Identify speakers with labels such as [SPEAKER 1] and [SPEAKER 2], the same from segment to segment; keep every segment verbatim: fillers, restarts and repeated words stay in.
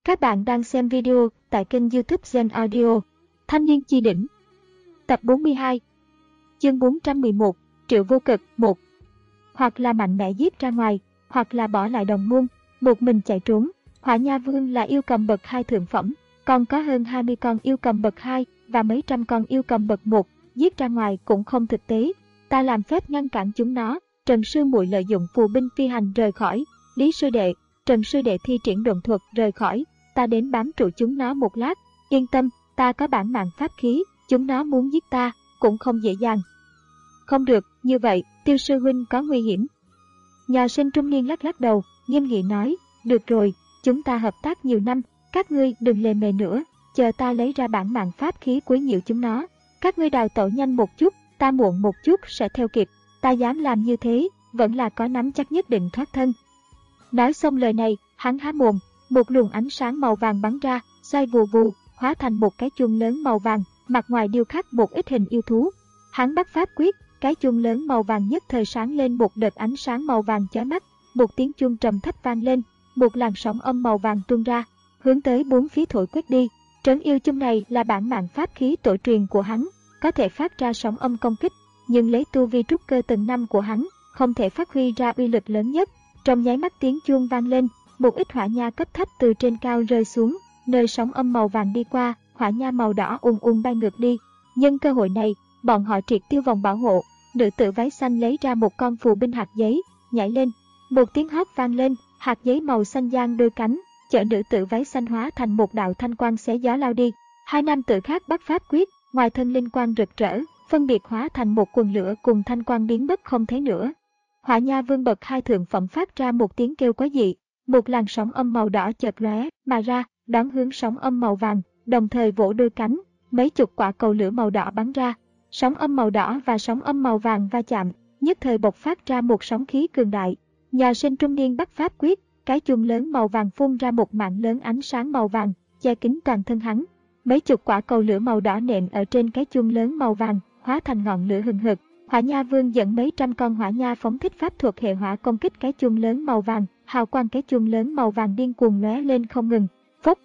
[SPEAKER 1] Các bạn đang xem video tại kênh YouTube Zen Audio. Thanh niên chi đỉnh. Tập bốn mươi hai. Chương bốn trăm mười một. Triệu vô cực một. Hoặc là mạnh mẽ giết ra ngoài, hoặc là bỏ lại đồng môn, một mình chạy trốn. Hỏa Nha Vương là yêu cầm bậc hai thượng phẩm, còn có hơn hai mươi con yêu cầm bậc hai và mấy trăm con yêu cầm bậc một, giết ra ngoài cũng không thực tế. Ta làm phép ngăn cản chúng nó. Trần sư muội lợi dụng phù binh phi hành rời khỏi. Lý sư đệ, Trần sư đệ thi triển độn thuật rời khỏi. Ta đến bám trụ chúng nó một lát. Yên tâm, ta có bản mạng pháp khí, chúng nó muốn giết ta cũng không dễ dàng. Không được, như vậy, Tiêu sư huynh có nguy hiểm. Nhà sinh trung niên lắc lắc đầu, nghiêm nghị nói, được rồi, chúng ta hợp tác nhiều năm, các ngươi đừng lề mề nữa, chờ ta lấy ra bản mạng pháp khí quấy nhiễu chúng nó. Các ngươi đào tẩu nhanh một chút, ta muộn một chút sẽ theo kịp, ta dám làm như thế, vẫn là có nắm chắc nhất định thoát thân. Nói xong lời này, hắn há mồm, một luồng ánh sáng màu vàng bắn ra, xoay vù vù, hóa thành một cái chuông lớn màu vàng, mặt ngoài điêu khắc một ít hình yêu thú. Hắn bắt pháp quyết, cái chuông lớn màu vàng nhất thời sáng lên một đợt ánh sáng màu vàng chói mắt, một tiếng chuông trầm thấp vang lên, một làn sóng âm màu vàng tuôn ra, hướng tới bốn phía thổi quét đi. Trấn yêu chung này là bản mạng pháp khí tổ truyền của hắn, có thể phát ra sóng âm công kích, nhưng lấy tu vi trúc cơ tầng năm của hắn, không thể phát huy ra uy lực lớn nhất. Trong nháy mắt tiếng chuông vang lên, một ít hỏa nha cấp thấp từ trên cao rơi xuống, nơi sóng âm màu vàng đi qua, hỏa nha màu đỏ ùn ùn bay ngược đi. Nhân cơ hội này, bọn họ triệt tiêu vòng bảo hộ. Nữ tử váy xanh lấy ra một con phù binh hạt giấy, nhảy lên, một tiếng hót vang lên, hạt giấy màu xanh giang đôi cánh, chở nữ tử váy xanh hóa thành một đạo thanh quang xé gió lao đi. Hai nam tử khác bắt pháp quyết, ngoài thân linh quang rực rỡ, phân biệt hóa thành một quần lửa cùng thanh quang biến mất không thấy nữa. Hỏa Nha Vương bậc hai thượng phẩm phát ra một tiếng kêu quái dị, một làn sóng âm màu đỏ chợt lóe mà ra, đón hướng sóng âm màu vàng, đồng thời vỗ đôi cánh, mấy chục quả cầu lửa màu đỏ bắn ra. Sóng âm màu đỏ và sóng âm màu vàng va chạm, nhất thời bộc phát ra một sóng khí cường đại. Nhà sinh trung niên bắt pháp quyết, cái chuông lớn màu vàng phun ra một mảng lớn ánh sáng màu vàng, che kín toàn thân hắn. Mấy chục quả cầu lửa màu đỏ nện ở trên cái chuông lớn màu vàng, hóa thành ngọn lửa hừng hực. Hỏa Nha Vương dẫn mấy trăm con hỏa nha phóng thích pháp thuật hệ hỏa công kích cái chuông lớn màu vàng, hào quang cái chuông lớn màu vàng điên cuồng lóe lên không ngừng. Phốc!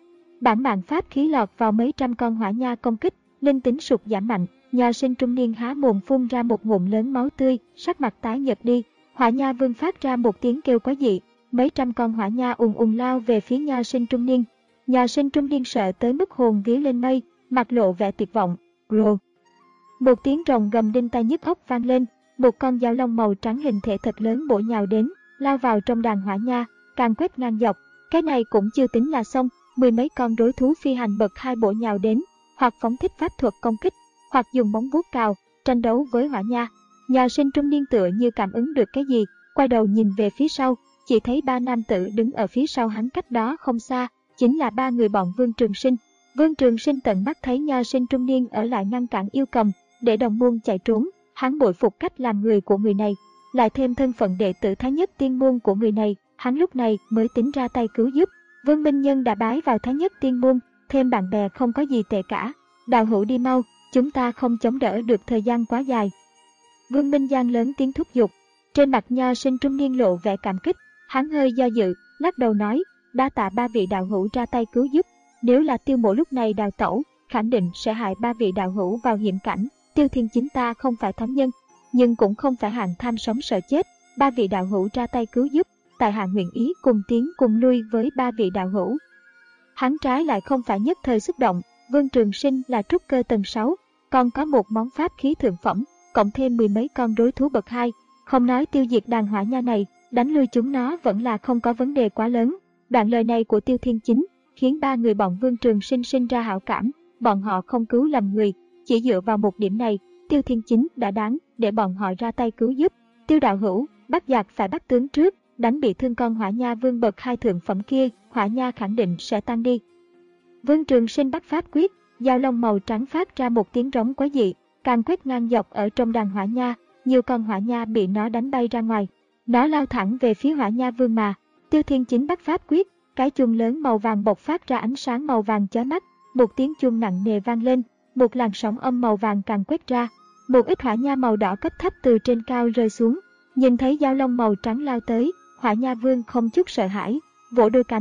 [SPEAKER 1] Bản mạng pháp khí lọt vào mấy trăm con hỏa nha công kích, linh tính sụt giảm mạnh. Nho sinh trung niên há mồm phun ra một ngụm lớn máu tươi, sắc mặt tái nhợt đi. Hỏa Nha Vương phát ra một tiếng kêu quái dị, mấy trăm con hỏa nha ùn ùn lao về phía nho sinh trung niên. Nho sinh trung niên sợ tới mức hồn vía lên mây, mặt lộ vẻ tuyệt vọng. Rồ! Một tiếng rồng gầm đinh tai nhức óc vang lên, một con dao long màu trắng hình thể thật lớn bổ nhào đến, lao vào trong đàn hỏa nha, càng quét ngang dọc. Cái này cũng chưa tính là xong, mười mấy con đối thú phi hành bậc hai bổ nhào đến, hoặc phóng thích pháp thuật công kích, hoặc dùng móng vuốt cào, tranh đấu với hỏa nha. Nhà sinh trung niên tựa như cảm ứng được cái gì, quay đầu nhìn về phía sau, chỉ thấy ba nam tử đứng ở phía sau hắn cách đó không xa, chính là ba người bọn Vương Trường Sinh. Vương Trường Sinh tận mắt thấy nho sinh trung niên ở lại ngăn cản yêu cầm, để đồng môn chạy trốn, hắn bội phục cách làm người của người này, lại thêm thân phận đệ tử Thái Nhất Tiên Môn của người này, hắn lúc này mới tính ra tay cứu giúp. Vương Minh Nhân đã bái vào Thái Nhất Tiên Môn, thêm bạn bè không có gì tệ cả. Đạo hữu đi mau, chúng ta không chống đỡ được thời gian quá dài. Vương Minh Giang lớn tiếng thúc giục, trên mặt nho sinh trung niên lộ vẻ cảm kích, hắn hơi do dự, lắc đầu nói, đa tạ ba vị đạo hữu ra tay cứu giúp. Nếu là Tiêu Mộ lúc này đào tẩu, khẳng định sẽ hại ba vị đạo hữu vào hiểm cảnh. Tiêu Thiên Chính ta không phải thánh nhân, nhưng cũng không phải hạng tham sống sợ chết. Ba vị đạo hữu ra tay cứu giúp, tại hạ nguyện ý cùng tiến cùng lui với ba vị đạo hữu. Hắn trái lại không phải nhất thời xúc động. Vương Trường Sinh là trúc cơ tầng sáu, còn có một món pháp khí thượng phẩm, cộng thêm mười mấy con đối thú bậc hai, không nói tiêu diệt đàn hỏa nha này, đánh lui chúng nó vẫn là không có vấn đề quá lớn. Đoạn lời này của Tiêu Thiên Chính khiến ba người bọn Vương Trường Sinh sinh ra hảo cảm, bọn họ không cứu lầm người, chỉ dựa vào một điểm này, Tiêu Thiên Chính đã đáng để bọn họ ra tay cứu giúp. Tiêu đạo hữu, bắt giặc phải bắt tướng trước, đánh bị thương con hỏa nha vương bậc hai thượng phẩm kia, hỏa nha khẳng định sẽ tan đi. Vương Trường Sinh bắt pháp quyết, dao long màu trắng phát ra một tiếng rống quái dị, càng quét ngang dọc ở trong đàn hỏa nha, nhiều con hỏa nha bị nó đánh bay ra ngoài. Nó lao thẳng về phía hỏa nha vương mà. Tiêu Thiên Chính bắt pháp quyết, cái chuông lớn màu vàng bộc phát ra ánh sáng màu vàng chói mắt, một tiếng chuông nặng nề vang lên, một làn sóng âm màu vàng càng quét ra, một ít hỏa nha màu đỏ cấp thấp từ trên cao rơi xuống. Nhìn thấy dao long màu trắng lao tới, hỏa nha vương không chút sợ hãi, vỗ đôi cánh,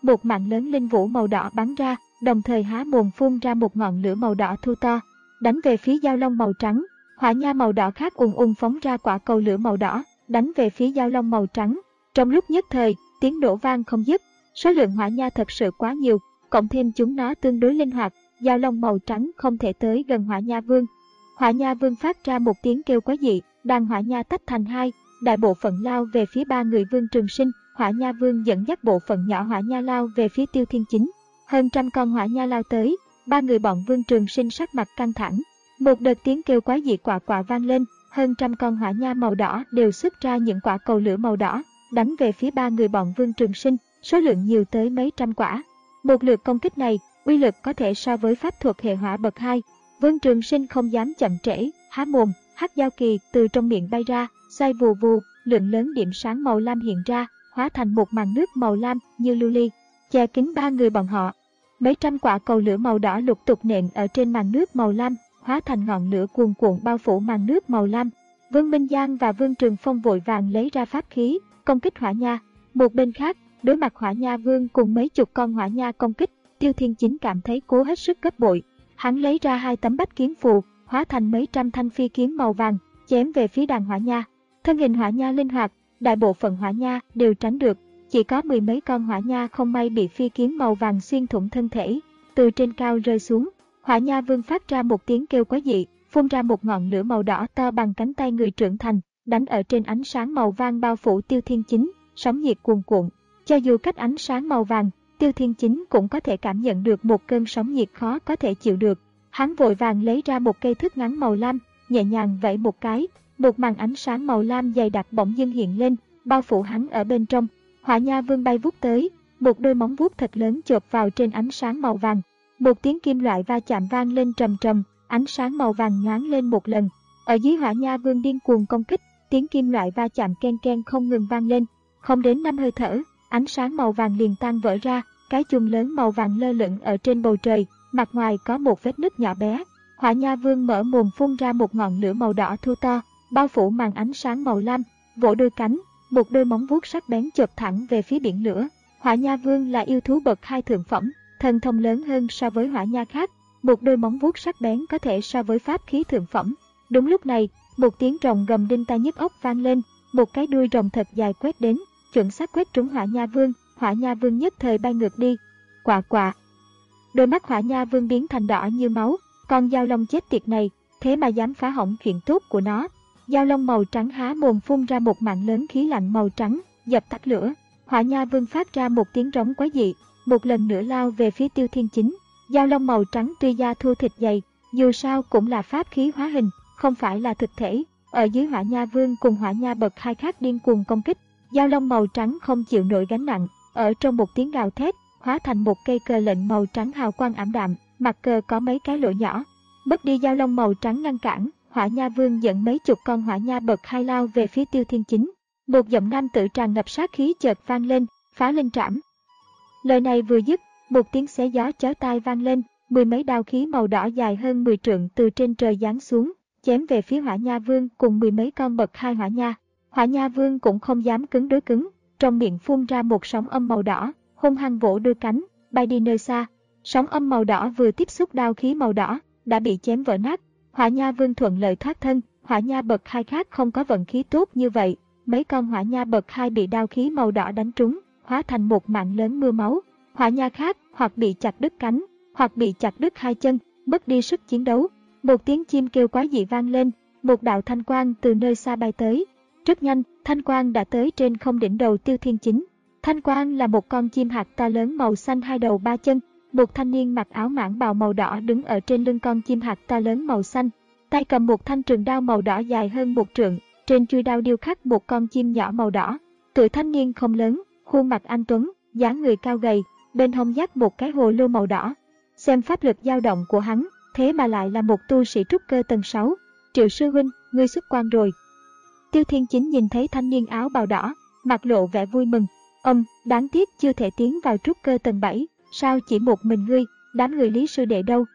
[SPEAKER 1] một mạng lớn linh vũ màu đỏ bắn ra, đồng thời há mồm phun ra một ngọn lửa màu đỏ thu to, đánh về phía dao long màu trắng. Hỏa nha màu đỏ khác ùn ùn phóng ra quả cầu lửa màu đỏ, đánh về phía dao long màu trắng. Trong lúc nhất thời, tiếng nổ vang không dứt. Số lượng hỏa nha thật sự quá nhiều, cộng thêm chúng nó tương đối linh hoạt, dao long màu trắng không thể tới gần hỏa nha vương. Hỏa nha vương phát ra một tiếng kêu quái dị, đàn hỏa nha tách thành hai, đại bộ phận lao về phía ba người Vương Trường Sinh. Hỏa nha vương dẫn dắt bộ phận nhỏ hỏa nha lao về phía Tiêu Thiên Chính. Hơn trăm con hỏa nha lao tới, ba người bọn Vương Trường Sinh sắc mặt căng thẳng. Một đợt tiếng kêu quái dị quạ quạ vang lên, hơn trăm con hỏa nha màu đỏ đều xuất ra những quả cầu lửa màu đỏ, đánh về phía ba người bọn Vương Trường Sinh, số lượng nhiều tới mấy trăm quả. Một lượt công kích này, uy lực có thể so với pháp thuật hệ hỏa bậc hai. Vương Trường Sinh không dám chậm trễ, há mồm, hắc giao kỳ từ trong miệng bay ra, xoay vù vù, lượng lớn điểm sáng màu lam hiện ra, hóa thành một màn nước màu lam như lưu ly, che kín ba người bọn họ. Mấy trăm quả cầu lửa màu đỏ lục tục nện ở trên màn nước màu lam, hóa thành ngọn lửa cuồn cuộn bao phủ màn nước màu lam. Vương Minh Giang và Vương Trường Phong vội vàng lấy ra pháp khí, công kích hỏa nha. Một bên khác, đối mặt hỏa nha vương cùng mấy chục con hỏa nha công kích, Tiêu Thiên Chính cảm thấy cố hết sức gấp bội. Hắn lấy ra hai tấm bách kiếm phù, hóa thành mấy trăm thanh phi kiếm màu vàng, chém về phía đàn hỏa nha. Thân hình hỏa nha linh hoạt, đại bộ phận hỏa nha đều tránh được, chỉ có mười mấy con hỏa nha không may bị phi kiếm màu vàng xuyên thủng thân thể, từ trên cao rơi xuống. Hỏa nha vương phát ra một tiếng kêu quái dị, phun ra một ngọn lửa màu đỏ to bằng cánh tay người trưởng thành, đánh ở trên ánh sáng màu vàng bao phủ Tiêu Thiên Chính, sóng nhiệt cuồn cuộn. Cho dù cách ánh sáng màu vàng, Tiêu Thiên Chính cũng có thể cảm nhận được một cơn sóng nhiệt khó có thể chịu được. Hắn vội vàng lấy ra một cây thước ngắn màu lam, nhẹ nhàng vẫy một cái, một màn ánh sáng màu lam dày đặc bỗng dưng hiện lên, bao phủ hắn ở bên trong. Hỏa nha vương bay vút tới, một đôi móng vuốt thật lớn chộp vào trên ánh sáng màu vàng. Một tiếng kim loại va chạm vang lên trầm trầm, ánh sáng màu vàng nhoáng lên một lần. Ở dưới hỏa nha vương điên cuồng công kích, tiếng kim loại va chạm ken ken không ngừng vang lên. Không đến năm hơi thở, ánh sáng màu vàng liền tan vỡ ra, cái chùm lớn màu vàng lơ lửng ở trên bầu trời, mặt ngoài có một vết nứt nhỏ bé. Hỏa nha vương mở mồm phun ra một ngọn lửa màu đỏ thu to, bao phủ màn ánh sáng màu lam, vỗ đôi cánh, một đôi móng vuốt sắc bén chộp thẳng về phía biển lửa. Hỏa nha vương là yêu thú bậc hai thượng phẩm, thần thông lớn hơn so với hỏa nha khác, một đôi móng vuốt sắc bén có thể so với pháp khí thượng phẩm. Đúng lúc này, một tiếng rồng gầm đinh tai nhức óc vang lên, một cái đuôi rồng thật dài quét đến, chuẩn xác quét trúng hỏa nha vương. Hỏa nha vương nhất thời bay ngược đi. Quạ quạ. Đôi mắt hỏa nha vương biến thành đỏ như máu, con dao long chết tiệt này, thế mà dám phá hỏng chuyện tốt của nó. Dao long màu trắng há mồm phun ra một mạng lớn khí lạnh màu trắng, dập tắt lửa. Hỏa nha vương phát ra một tiếng rống quái dị, một lần nữa lao về phía Tiêu Thiên Chính. Dao long màu trắng tuy da thô thịt dày, dù sao cũng là pháp khí hóa hình, không phải là thực thể. Ở dưới hỏa nha vương cùng hỏa nha bậc hai khác điên cuồng công kích, dao long màu trắng không chịu nổi gánh nặng, ở trong một tiếng gào thét, hóa thành một cây cờ lệnh màu trắng hào quang ảm đạm, mặt cờ có mấy cái lỗ nhỏ. Mất đi dao long màu trắng ngăn cản, hỏa nha vương dẫn mấy chục con hỏa nha bậc hai lao về phía Tiêu Thiên Chính. Một giọng nam tử tràn ngập sát khí chợt vang lên, phá linh trảm. Lời này vừa dứt, một tiếng xé gió chói tai vang lên, mười mấy đao khí màu đỏ dài hơn mười trượng từ trên trời giáng xuống, chém về phía hỏa nha vương cùng mười mấy con bậc hai hỏa nha. Hỏa nha vương cũng không dám cứng đối cứng, trong miệng phun ra một sóng âm màu đỏ, hung hăng vỗ đôi cánh, bay đi nơi xa. Sóng âm màu đỏ vừa tiếp xúc đao khí màu đỏ, đã bị chém vỡ nát. Hỏa nha vương thuận lợi thoát thân, hỏa nha bậc hai khác không có vận khí tốt như vậy. Mấy con hỏa nha bậc hai bị đao khí màu đỏ đánh trúng, hóa thành một mạng lớn mưa máu. Hỏa nha khác hoặc bị chặt đứt cánh, hoặc bị chặt đứt hai chân, mất đi sức chiến đấu. Một tiếng chim kêu quái dị vang lên, một đạo thanh quang từ nơi xa bay tới. Rất nhanh, thanh quang đã tới trên không đỉnh đầu Tiêu Thiên Chính. Thanh quang là một con chim hạt to lớn màu xanh hai đầu ba chân. Một thanh niên mặc áo mãng bào màu đỏ đứng ở trên lưng con chim hạt to lớn màu xanh, tay cầm một thanh trường đao màu đỏ dài hơn một trượng, trên chuôi đao điêu khắc một con chim nhỏ màu đỏ. Tuổi thanh niên không lớn, khuôn mặt anh tuấn, dáng người cao gầy, bên hông dắt một cái hồ lô màu đỏ. Xem pháp lực dao động của hắn, thế mà lại là một tu sĩ trúc cơ tầng sáu. Triệu sư huynh, ngươi xuất quan rồi. Tiêu Thiên Chính nhìn thấy thanh niên áo bào đỏ, mặt lộ vẻ vui mừng. Ông, đáng tiếc chưa thể tiến vào trúc cơ tầng bảy, sao chỉ một mình ngươi, đám người Lý sư đệ đâu?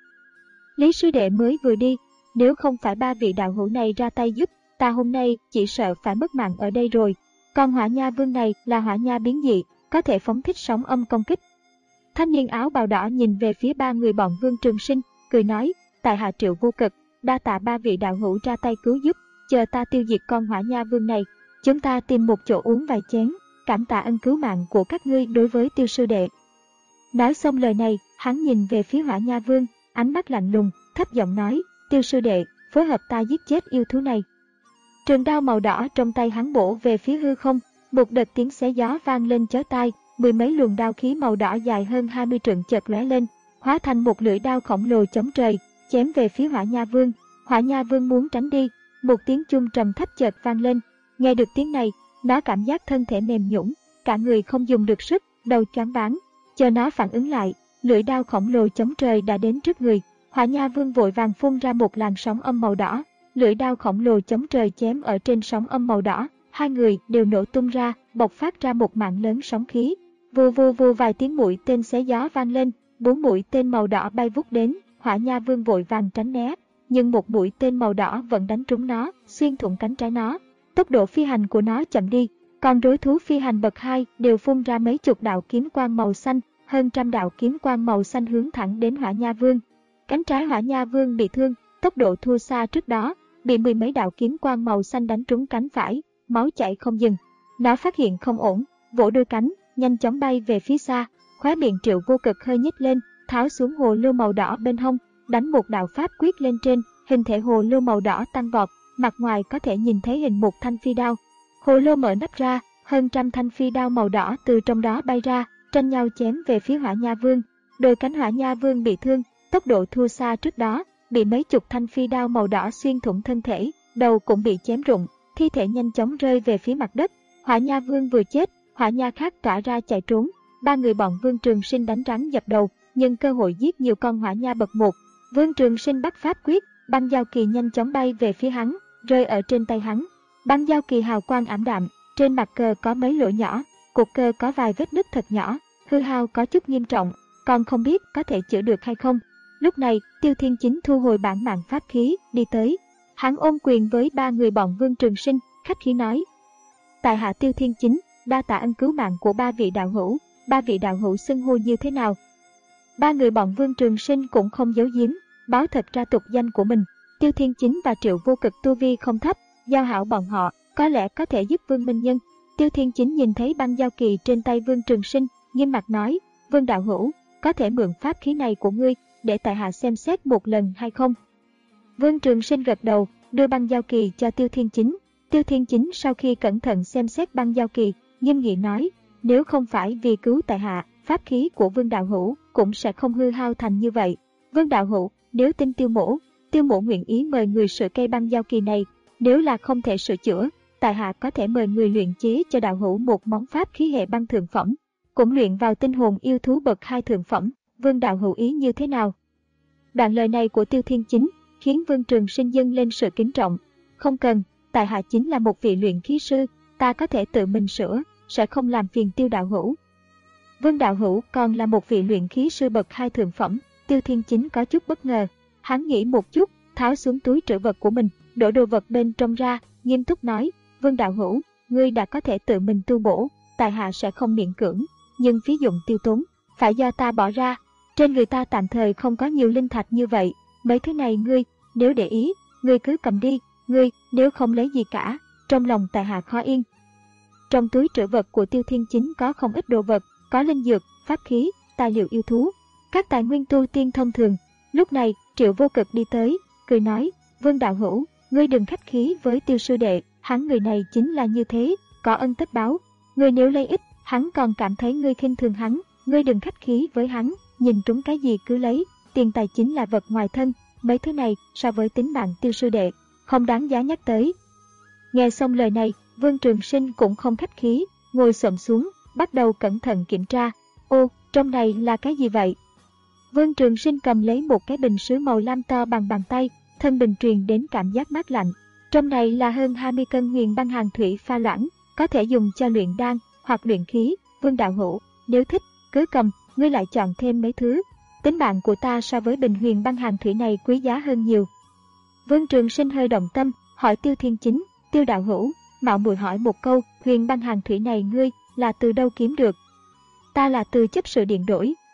[SPEAKER 1] Lý sư đệ mới vừa đi, nếu không phải ba vị đạo hữu này ra tay giúp, ta hôm nay chỉ sợ phải mất mạng ở đây rồi. Còn hỏa nha vương này là hỏa nha biến dị, có thể phóng thích sóng âm công kích. Thanh niên áo bào đỏ nhìn về phía ba người bọn Vương Trường Sinh, cười nói, tại hạ Triệu Vô Cực, đa tạ ba vị đạo hữu ra tay cứu giúp, chờ ta tiêu diệt con Hỏa Nha Vương này, chúng ta tìm một chỗ uống vài chén, cảm tạ ân cứu mạng của các ngươi đối với Tiêu sư đệ. Nói xong lời này, hắn nhìn về phía Hỏa Nha Vương, ánh mắt lạnh lùng, thấp giọng nói, Tiêu sư đệ, phối hợp ta giết chết yêu thú này. Trường đao màu đỏ trong tay hắn bổ về phía hư không, một đợt tiếng xé gió vang lên chói tai, mười mấy luồng đao khí màu đỏ dài hơn hai mươi trượng chợt lóe lên, hóa thành một lưỡi đao khổng lồ chống trời, chém về phía Hỏa Nha Vương. Hỏa Nha Vương muốn tránh đi, một tiếng chuông trầm thấp chợt vang lên. Nghe được tiếng này, nó cảm giác thân thể mềm nhũn, cả người không dùng được sức, đầu choáng váng. Chờ nó phản ứng lại, lưỡi đao khổng lồ chống trời đã đến trước người. Hỏa Nha Vương vội vàng phun ra một làn sóng âm màu đỏ, lưỡi đao khổng lồ chống trời chém ở trên sóng âm màu đỏ, hai người đều nổ tung ra, bộc phát ra một mạng lớn sóng khí. Vù vù vù vài tiếng mũi tên xé gió vang lên, bốn mũi tên màu đỏ bay vút đến, Hỏa Nha Vương vội vàng tránh né, nhưng một mũi tên màu đỏ vẫn đánh trúng nó, xuyên thủng cánh trái nó. Tốc độ phi hành của nó chậm đi, còn đối thú phi hành bậc hai đều phun ra mấy chục đạo kiếm quang màu xanh, hơn trăm đạo kiếm quang màu xanh hướng thẳng đến Hỏa Nha Vương. Cánh trái Hỏa Nha Vương bị thương, tốc độ thua xa trước đó, bị mười mấy đạo kiếm quang màu xanh đánh trúng cánh phải, máu chảy không dừng. Nó phát hiện không ổn, vỗ đôi cánh, nhanh chóng bay về phía xa, khóe miệng Triệu Vô Cực hơi nhếch lên, tháo xuống hồ lô màu đỏ bên hông, đánh một đạo pháp quyết lên trên, hình thể hồ lô màu đỏ tăng vọt, mặt ngoài có thể nhìn thấy hình một thanh phi đao. Hồ lô mở nắp ra, hơn trăm thanh phi đao màu đỏ từ trong đó bay ra, tranh nhau chém về phía Hỏa Nha Vương. Đôi cánh Hỏa Nha Vương bị thương, tốc độ thua xa trước đó, bị mấy chục thanh phi đao màu đỏ xuyên thủng thân thể, đầu cũng bị chém rụng, thi thể nhanh chóng rơi về phía mặt đất. Hỏa Nha Vương vừa chết, Hỏa Nha khác tỏa ra chạy trốn. Ba người bọn Vương Trường Sinh đánh rắn dập đầu, nhưng cơ hội giết nhiều con Hỏa Nha bậc một. Vương Trường Sinh bắt pháp quyết, băng giao kỳ nhanh chóng bay về phía hắn, rơi ở trên tay hắn. Băng giao kỳ hào quang ảm đạm, trên mặt cờ có mấy lỗ nhỏ, cột cờ có vài vết nứt thật nhỏ, hư hao có chút nghiêm trọng, còn không biết có thể chữa được hay không. Lúc này, Tiêu Thiên Chính thu hồi bản mạng pháp khí, đi tới. Hắn ôm quyền với ba người bọn Vương Trường Sinh, khách khí nói: tại hạ Tiêu Thiên Chính, đa tạ ân cứu mạng của ba vị đạo hữu. Ba vị đạo hữu xưng hô như thế nào? Ba người bọn Vương Trường Sinh cũng không giấu giếm, báo thật ra tục danh của mình. Tiêu Thiên Chính và Triệu Vô Cực tu vi không thấp, giao hảo bọn họ, có lẽ có thể giúp Vương Minh Nhân. Tiêu Thiên Chính nhìn thấy băng giao kỳ trên tay Vương Trường Sinh, nghiêm mặt nói: Vương đạo hữu, có thể mượn pháp khí này của ngươi, để tại hạ xem xét một lần hay không? Vương Trường Sinh gật đầu, đưa băng giao kỳ cho Tiêu Thiên Chính. Tiêu Thiên Chính sau khi cẩn thận xem xét băng giao kỳ, nghiêm nghị nói: nếu không phải vì cứu tại hạ, pháp khí của Vương đạo hữu cũng sẽ không hư hao thành như vậy. Vương đạo hữu, nếu tin Tiêu mỗ, Tiêu mỗ nguyện ý mời người sửa cây băng giao kỳ này. Nếu là không thể sửa chữa, tại hạ có thể mời người luyện chế cho đạo hữu một món pháp khí hệ băng thượng phẩm, cũng luyện vào tinh hồn yêu thú bậc hai thượng phẩm. Vương đạo hữu ý như thế nào? Đoạn lời này của Tiêu Thiên Chính khiến Vương Trường Sinh dâng lên sự kính trọng. Không cần, tại hạ chính là một vị luyện khí sư, ta có thể tự mình sửa, sẽ không làm phiền Tiêu đạo hữu. Vương đạo hữu còn là một vị luyện khí sư bậc hai thượng phẩm. Tiêu Thiên Chính có chút bất ngờ, hắn nghĩ một chút, tháo xuống túi trữ vật của mình, đổ đồ vật bên trong ra, nghiêm túc nói: Vương đạo hữu, ngươi đã có thể tự mình tu bổ, tại hạ sẽ không miễn cưỡng, nhưng phí dụng tiêu tốn phải do ta bỏ ra. Trên người ta tạm thời không có nhiều linh thạch như vậy, mấy thứ này ngươi nếu để ý, ngươi cứ cầm đi, ngươi nếu không lấy gì cả, trong lòng tại hạ khó yên. Trong túi trữ vật của Tiêu Thiên Chính có không ít đồ vật, có linh dược, pháp khí, tài liệu yêu thú, các tài nguyên tu tiên thông thường. Lúc này, Triệu Vô Cực đi tới, cười nói: Vương đạo hữu, ngươi đừng khách khí với Tiêu sư đệ, hắn người này chính là như thế, có ân tất báo. Ngươi nếu lấy ít, hắn còn cảm thấy ngươi khinh thường hắn, ngươi đừng khách khí với hắn, nhìn trúng cái gì cứ lấy, tiền tài chính là vật ngoài thân, mấy thứ này so với tính mạng Tiêu sư đệ, không đáng giá nhắc tới. Nghe xong lời này, Vương Trường Sinh cũng không khách khí, ngồi xổm xuống, bắt đầu cẩn thận kiểm tra. Ô, trong này là cái gì vậy? Vương Trường Sinh cầm lấy một cái bình sứ màu lam to bằng bàn tay, thân bình truyền đến cảm giác mát lạnh. Trong này là hơn hai mươi cân huyền băng hàn thủy pha loãng, có thể dùng cho luyện đan hoặc luyện khí. Vương đạo hữu, nếu thích, cứ cầm, ngươi lại chọn thêm mấy thứ. Tính mạng của ta so với bình huyền băng hàn thủy này quý giá hơn nhiều. Vương Trường Sinh hơi động tâm, hỏi Tiêu Thiên Chính: Tiêu đạo hữu, mạo muội hỏi một câu, huyền băng hàn thủy này ngươi là từ đâu kiếm được? Ta là từ chấp sự điện đổi,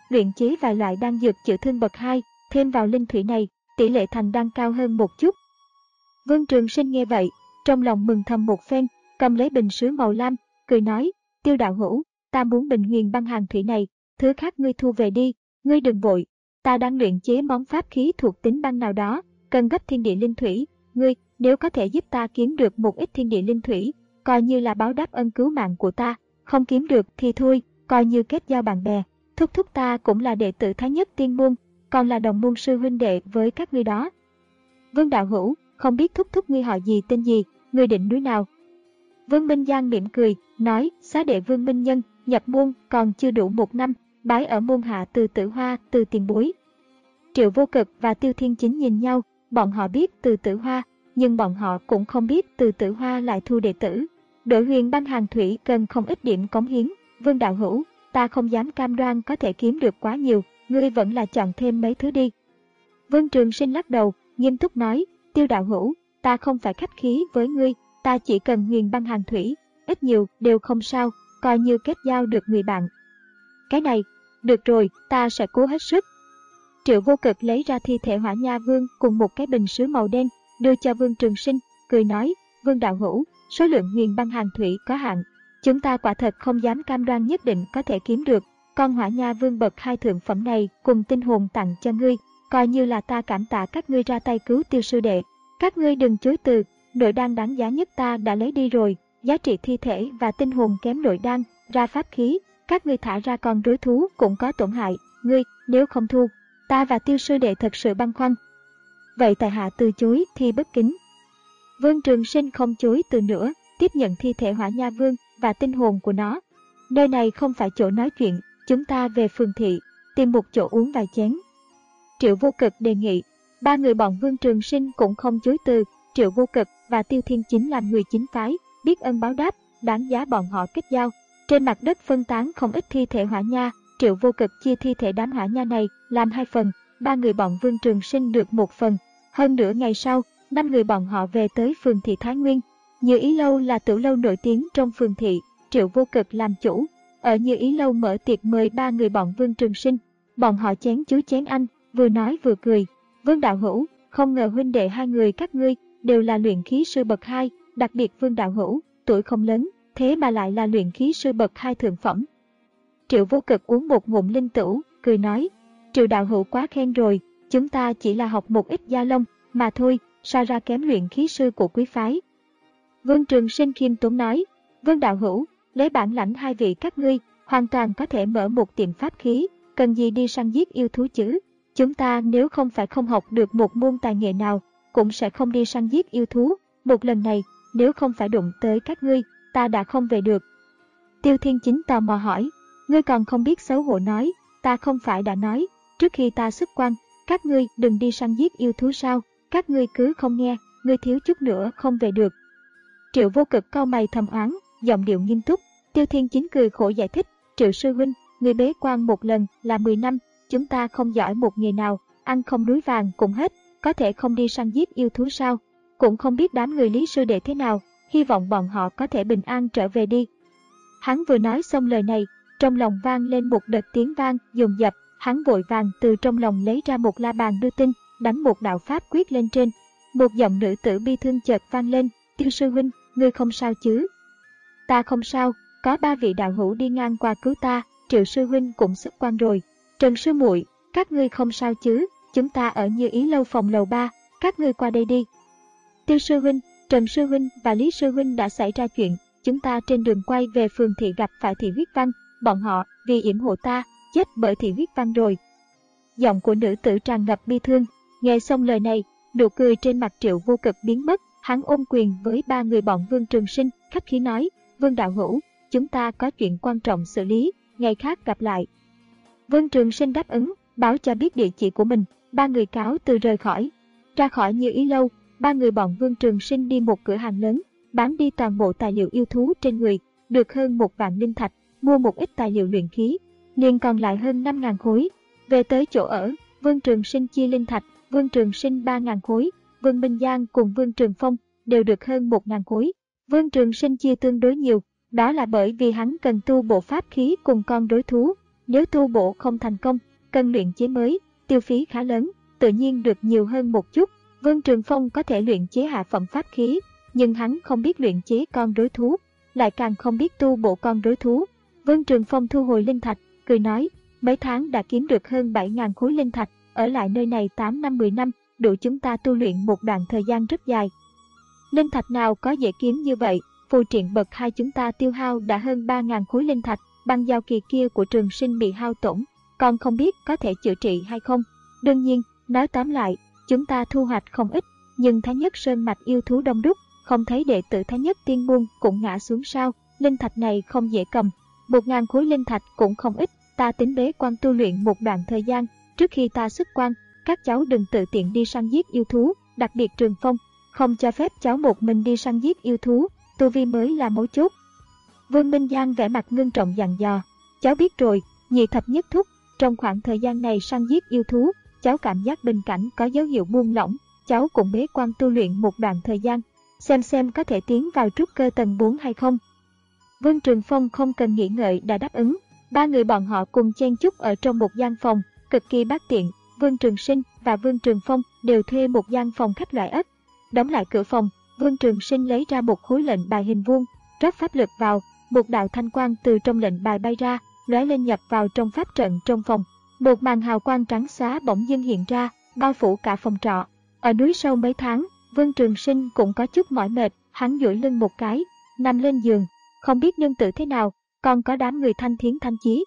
[SPEAKER 1] luyện chế vài loại đan dược chữa thương bậc hai, thêm vào linh thủy này, tỷ lệ thành đan cao hơn một chút. Vương Trường Sinh nghe vậy, trong lòng mừng thầm một phen, cầm lấy bình sứ màu lam, cười nói, Tiêu đạo hữu, ta muốn bình huyền băng hàn thủy này, thứ khác ngươi thu về đi, ngươi đừng vội, ta đang luyện chế món pháp khí thuộc tính băng nào đó, cần gấp thiên địa linh thủy, ngươi, nếu có thể giúp ta kiếm được một ít thiên địa linh thủy, coi như là báo đáp ân cứu mạng của ta, không kiếm được thì thôi, coi như kết giao bạn bè, thúc thúc ta cũng là đệ tử Thái Nhất Tiên Môn, còn là đồng môn sư huynh đệ với các ngươi đó. Vương đạo hữu, không biết thúc thúc ngươi họ gì tên gì, ngươi định núi nào? Vương Minh Giang mỉm cười, nói, xá đệ Vương Minh Nhân, nhập môn còn chưa đủ một năm, bái ở môn hạ Từ Tử Hoa, Từ tiền bối. Triệu Vô Cực và Tiêu Thiên Chính nhìn nhau, bọn họ biết Từ Tử Hoa, nhưng bọn họ cũng không biết Từ Tử Hoa lại thu đệ tử. Đội huyền băng hàn thủy cần không ít điểm cống hiến, Vương đạo hữu, ta không dám cam đoan có thể kiếm được quá nhiều, ngươi vẫn là chọn thêm mấy thứ đi. Vương Trường Sinh lắc đầu, nghiêm túc nói, Tiêu đạo hữu, ta không phải khách khí với ngươi, ta chỉ cần huyền băng hàn thủy, ít nhiều đều không sao, coi như kết giao được người bạn. Cái này, được rồi, ta sẽ cố hết sức. Triệu Vô Cực lấy ra thi thể Hỏa Nha Vương cùng một cái bình sứ màu đen, đưa cho Vương Trường Sinh, cười nói, Vương đạo hữu, số lượng huyền băng hàn thủy có hạn, chúng ta quả thật không dám cam đoan nhất định có thể kiếm được, con Hỏa Nha Vương bậc hai thượng phẩm này cùng tinh hồn tặng cho ngươi, coi như là ta cảm tạ các ngươi ra tay cứu Tiêu sư đệ, các ngươi đừng chối từ, nội đan đáng giá nhất ta đã lấy đi rồi, giá trị thi thể và tinh hồn kém nội đan, ra pháp khí, các ngươi thả ra con đối thú cũng có tổn hại, ngươi, nếu không thu, ta và Tiêu sư đệ thật sự băn khoăn. Vậy tại hạ từ chối thì bất kính. Vương Trường Sinh không chối từ nữa, tiếp nhận thi thể Hỏa Nha Vương và tinh hồn của nó. Nơi này không phải chỗ nói chuyện, chúng ta về phường thị, tìm một chỗ uống vài chén. Triệu Vô Cực đề nghị, ba người bọn Vương Trường Sinh cũng không chối từ, Triệu Vô Cực và Tiêu Thiên Chính làm người chính phái, biết ân báo đáp, đáng giá bọn họ kết giao. Trên mặt đất phân tán không ít thi thể Hỏa Nha, Triệu Vô Cực chia thi thể đám Hỏa Nha này làm hai phần, ba người bọn Vương Trường Sinh được một phần. Hơn nửa ngày sau, năm người bọn họ về tới phường thị Thái Nguyên. Như Ý Lâu là tiểu lâu nổi tiếng trong phường thị, Triệu Vô Cực làm chủ. Ở Như Ý Lâu mở tiệc mời ba người bọn Vương Trường Sinh. Bọn họ chén chú chén anh, vừa nói vừa cười. Vương đạo hữu, không ngờ huynh đệ hai người các ngươi đều là luyện khí sư bậc hai, đặc biệt Vương đạo hữu, tuổi không lớn, thế mà lại là luyện khí sư bậc hai thượng phẩm. Triệu Vô Cực uống một ngụm linh tửu, cười nói, Triệu đạo hữu quá khen rồi, chúng ta chỉ là học một ít gia lông, mà thôi, so ra kém luyện khí sư của quý phái. Vương Trường Sinh khiêm tốn nói, Vương đạo hữu, lấy bản lãnh hai vị các ngươi, hoàn toàn có thể mở một tiệm pháp khí, cần gì đi săn giết yêu thú chứ? Chúng ta nếu không phải không học được một môn tài nghệ nào, cũng sẽ không đi săn giết yêu thú. Một lần này, nếu không phải đụng tới các ngươi, ta đã không về được. Tiêu Thiên Chính tò mò hỏi, ngươi còn không biết xấu hổ nói, ta không phải đã nói, trước khi ta xuất quan, các ngươi đừng đi săn giết yêu thú sao, các ngươi cứ không nghe, ngươi thiếu chút nữa không về được. Triệu Vô Cực cau mày thầm oán, giọng điệu nghiêm túc. Tiêu Thiên Chính cười khổ giải thích, Triệu sư huynh, người bế quan một lần là mười năm, chúng ta không giỏi một nghề nào, ăn không núi vàng cũng hết, có thể không đi săn giết yêu thú sao? Cũng không biết đám người Lý sư đệ thế nào, hy vọng bọn họ có thể bình an trở về đi. Hắn vừa nói xong lời này, trong lòng vang lên một đợt tiếng vang dồn dập, hắn vội vàng từ trong lòng lấy ra một la bàn đưa tin, đánh một đạo pháp quyết lên trên. Một giọng nữ tử bi thương chợt vang lên, Tiêu sư huynh, ngươi không sao chứ? Ta không sao, có ba vị đạo hữu đi ngang qua cứu ta, Triệu sư huynh cũng xuất quan rồi. Trần sư muội, các ngươi không sao chứ? Chúng ta ở Như Ý Lâu phòng lầu ba, các ngươi qua đây đi. Tiêu sư huynh, Trần sư huynh và Lý sư huynh đã xảy ra chuyện, chúng ta trên đường quay về phường thị gặp phải Thị Huyết Văn, bọn họ vì yểm hộ ta, chết bởi Thị Huyết Văn rồi. Giọng của nữ tử tràn ngập bi thương, nghe xong lời này, nụ cười trên mặt Triệu Vô Cực biến mất, hắn ôm quyền với ba người bọn Vương Trường Sinh, khách khí nói, Vương đạo hữu, chúng ta có chuyện quan trọng xử lý, ngày khác gặp lại. Vương Trường Sinh đáp ứng, báo cho biết địa chỉ của mình, ba người cáo từ rời khỏi. Ra khỏi Như Ý Lâu, ba người bọn Vương Trường Sinh đi một cửa hàng lớn, bán đi toàn bộ tài liệu yêu thú trên người, được hơn một vạn linh thạch, mua một ít tài liệu luyện khí, liền còn lại hơn năm ngàn khối. Về tới chỗ ở, Vương Trường Sinh chia linh thạch, Vương Trường Sinh ba ngàn khối, Vương Minh Giang cùng Vương Trường Phong đều được hơn một ngàn khối. Vương Trường Sinh chia tương đối nhiều, đó là bởi vì hắn cần tu bộ pháp khí cùng con đối thú. Nếu tu bổ không thành công, cần luyện chế mới, tiêu phí khá lớn, tự nhiên được nhiều hơn một chút. Vương Trường Phong có thể luyện chế hạ phẩm pháp khí, nhưng hắn không biết luyện chế con rối thú, lại càng không biết tu bổ con rối thú. Vương Trường Phong thu hồi linh thạch, cười nói, mấy tháng đã kiếm được hơn bảy nghìn khối linh thạch, ở lại nơi này tám năm mười năm, đủ chúng ta tu luyện một đoạn thời gian rất dài. Linh thạch nào có dễ kiếm như vậy, phù triện bậc hai chúng ta tiêu hao đã hơn ba nghìn khối linh thạch, băng giao kỳ kia của Trường Sinh bị hao tổn, còn không biết có thể chữa trị hay không. Đương nhiên, nói tóm lại, chúng ta thu hoạch không ít, nhưng Thái Nhất Sơn mạch yêu thú đông đúc, không thấy đệ tử Thái Nhất Tiên môn cũng ngã xuống sao. Linh thạch này không dễ cầm, một ngàn khối linh thạch cũng không ít, ta tính bế quan tu luyện một đoạn thời gian, trước khi ta xuất quan, các cháu đừng tự tiện đi săn giết yêu thú, đặc biệt Trường Phong, không cho phép cháu một mình đi săn giết yêu thú, tu vi mới là mấu chốt. Vương Minh Giang vẻ mặt ngưng trọng dặn dò, cháu biết rồi, nhị thập nhất thúc, trong khoảng thời gian này săn giết yêu thú, cháu cảm giác bình cảnh có dấu hiệu buông lỏng, cháu cũng bế quan tu luyện một đoạn thời gian, xem xem có thể tiến vào trúc cơ tầng bốn hay không. Vương Trường Phong không cần nghĩ ngợi đã đáp ứng, ba người bọn họ cùng chen chúc ở trong một gian phòng, cực kỳ bất tiện. Vương Trường Sinh và Vương Trường Phong đều thuê một gian phòng khách loại ất. Đóng lại cửa phòng, Vương Trường Sinh lấy ra một khối lệnh bài hình vuông, rót pháp lực vào, một đạo thanh quang từ trong lệnh bài bay ra, lóe lên nhập vào trong pháp trận trong phòng. Một màn hào quang trắng xóa bỗng dưng hiện ra, bao phủ cả phòng trọ. Ở núi sâu mấy tháng, Vương Trường Sinh cũng có chút mỏi mệt, hắn duỗi lưng một cái, nằm lên giường, không biết nương tựa thế nào, còn có đám người thanh thiến thanh chí.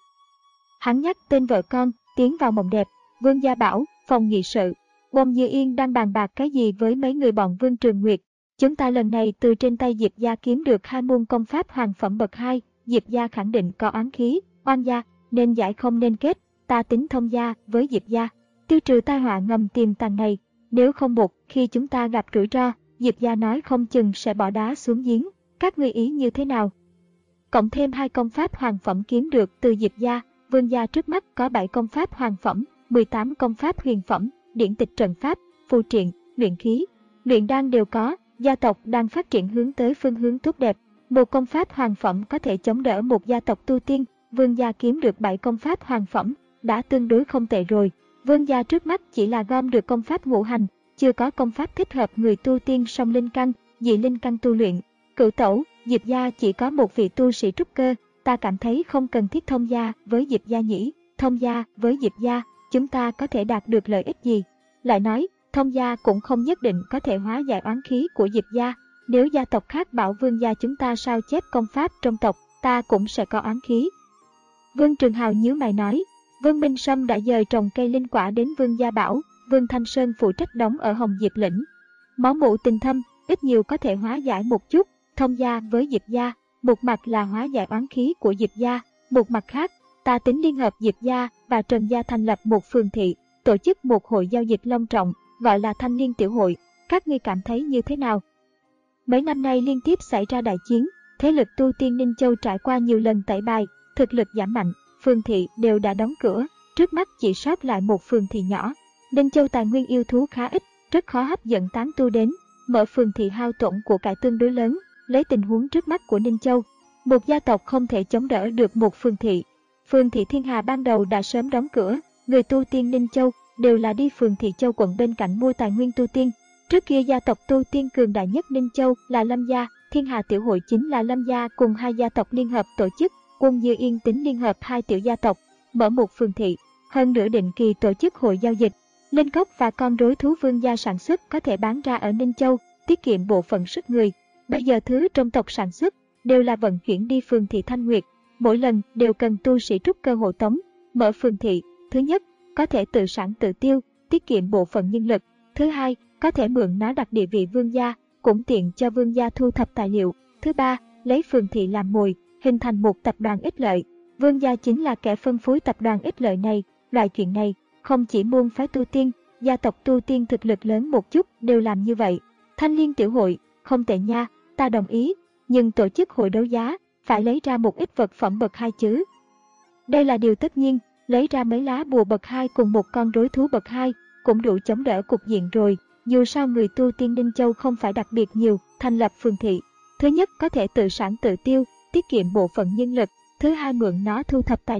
[SPEAKER 1] Hắn nhắc tên vợ con, tiến vào mộng đẹp. Vương Gia Bảo, phòng nghị sự. Bông Như Yên đang bàn bạc cái gì với mấy người bọn Vương Trường Nguyệt. Chúng ta lần này từ trên tay Diệp gia kiếm được hai môn công pháp hoàng phẩm bậc hai, Diệp gia khẳng định có oán khí, oan gia, nên giải không nên kết, ta tính thông gia với Diệp gia, tiêu trừ tai họa ngầm tiềm tàng này, nếu không một khi chúng ta gặp rủi ro, Diệp gia nói không chừng sẽ bỏ đá xuống giếng, các ngươi ý như thế nào? Cộng thêm hai công pháp hoàng phẩm kiếm được từ Diệp gia, Vương gia trước mắt có bảy công pháp hoàng phẩm, mười tám công pháp huyền phẩm, điển tịch trận pháp, phù triện, luyện khí, luyện đan đều có, gia tộc đang phát triển hướng tới phương hướng tốt đẹp. Một công pháp hoàng phẩm có thể chống đỡ một gia tộc tu tiên, Vương gia kiếm được bảy công pháp hoàng phẩm, đã tương đối không tệ rồi. Vương gia trước mắt chỉ là gom được công pháp ngũ hành, chưa có công pháp thích hợp người tu tiên song linh căn, dị linh căn tu luyện. Cửu tẩu, Diệp gia chỉ có một vị tu sĩ trúc cơ, ta cảm thấy không cần thiết thông gia với Diệp gia nhỉ. Thông gia với Diệp gia, chúng ta có thể đạt được lợi ích gì? Lại nói, thông gia cũng không nhất định có thể hóa giải oán khí của Diệp gia. Nếu gia tộc khác bảo Vương gia chúng ta sao chép công pháp trong tộc, ta cũng sẽ có oán khí. Vương Trường Hào nhíu mày nói, Vương Minh Sâm đã dời trồng cây linh quả đến Vương gia bảo, Vương Thanh Sơn phụ trách đóng ở Hồng Diệp lĩnh. Máu mủ tình thâm, ít nhiều có thể hóa giải một chút. Thông gia với Diệp gia, một mặt là hóa giải oán khí của Diệp gia, một mặt khác, ta tính liên hợp Diệp gia và Trần gia thành lập một phường thị, tổ chức một hội giao dịch long trọng, gọi là Thanh Niên Tiểu Hội. Các ngươi cảm thấy như thế nào? Mấy năm nay liên tiếp xảy ra đại chiến, thế lực tu tiên Ninh Châu trải qua nhiều lần tẩy bài, thực lực giảm mạnh, phường thị đều đã đóng cửa, trước mắt chỉ sót lại một phường thị nhỏ. Ninh Châu tài nguyên yêu thú khá ít, rất khó hấp dẫn tán tu đến, mở phường thị hao tổn của cải tương đối lớn. Lấy tình huống trước mắt của Ninh Châu, một gia tộc không thể chống đỡ được một phường thị. Phường thị Thiên Hà ban đầu đã sớm đóng cửa, người tu tiên Ninh Châu đều là đi phường thị Châu quận bên cạnh mua tài nguyên tu tiên. Trước kia gia tộc tu tiên cường đại nhất Ninh Châu là Lâm gia, Thiên Hà Tiểu Hội chính là Lâm gia cùng hai gia tộc liên hợp tổ chức, Quân Dư Yên tính liên hợp hai tiểu gia tộc, mở một phường thị, hơn nữa định kỳ tổ chức hội giao dịch. Linh cốc và con rối thú Vương gia sản xuất có thể bán ra ở Ninh Châu, tiết kiệm bộ phận sức người. Bây giờ thứ trong tộc sản xuất đều là vận chuyển đi phường thị Thanh Nguyệt, mỗi lần đều cần tu sĩ trúc cơ hộ tống. Mở phường thị, thứ nhất, có thể tự sản tự tiêu, tiết kiệm bộ phận nhân lực. Thứ hai, có thể mượn nó đặt địa vị vương gia, cũng tiện cho vương gia thu thập tài liệu. Thứ ba, lấy phường thị làm mồi, hình thành một tập đoàn ích lợi. Vương gia chính là kẻ phân phối tập đoàn ích lợi này. Loại chuyện này, không chỉ môn phái tu tiên, gia tộc tu tiên thực lực lớn một chút đều làm như vậy. Thanh Liên Tiểu Hội, không tệ nha, ta đồng ý, nhưng tổ chức hội đấu giá, phải lấy ra một ít vật phẩm bậc hai chứ. Đây là điều tất nhiên, lấy ra mấy lá bùa bậc hai cùng một con rối thú bậc hai, cũng đủ chống đỡ cục diện rồi. Dù sao người tu tiên Ninh Châu không phải đặc biệt nhiều, thành lập phường thị. Thứ nhất có thể tự sản tự tiêu, tiết kiệm bộ phận nhân lực. Thứ hai mượn nó thu thập tài liệu.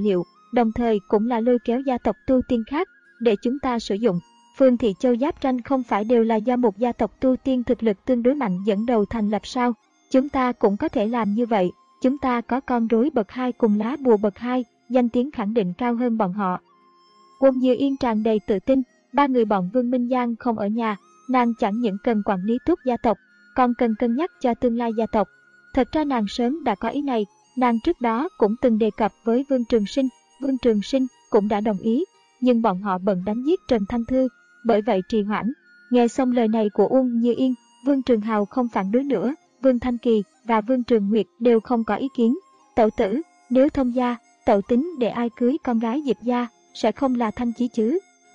[SPEAKER 1] đồng thời cũng là lôi kéo gia tộc tu tiên khác để chúng ta sử dụng. Phương Thị Châu giáp tranh không phải đều là do một gia tộc tu tiên thực lực tương đối mạnh dẫn đầu thành lập sao? Chúng ta cũng có thể làm như vậy. Chúng ta có con rối bậc hai cùng lá bùa bậc hai, danh tiếng khẳng định cao hơn bọn họ. Quân Như Yên tràn đầy tự tin, ba người bọn Vương Minh Giang không ở nhà, nàng chẳng những cần quản lý tốt gia tộc, còn cần cân nhắc cho tương lai gia tộc. Thật ra nàng sớm đã có ý này, nàng trước đó cũng từng đề cập với Vương Trường Sinh, Vương Trường Sinh cũng đã đồng ý, nhưng bọn họ bận đánh giết Trần Thanh Thư, bởi vậy trì hoãn. Nghe xong lời này của Uông Như Yên, Vương Trường Hào không phản đối nữa, Vương Thanh Kỳ và Vương Trường Nguyệt đều không có ý kiến. Tẩu tử, nếu thông gia, tẩu tính để ai cưới con gái Diệp gia, sẽ không là Thanh Chí chứ?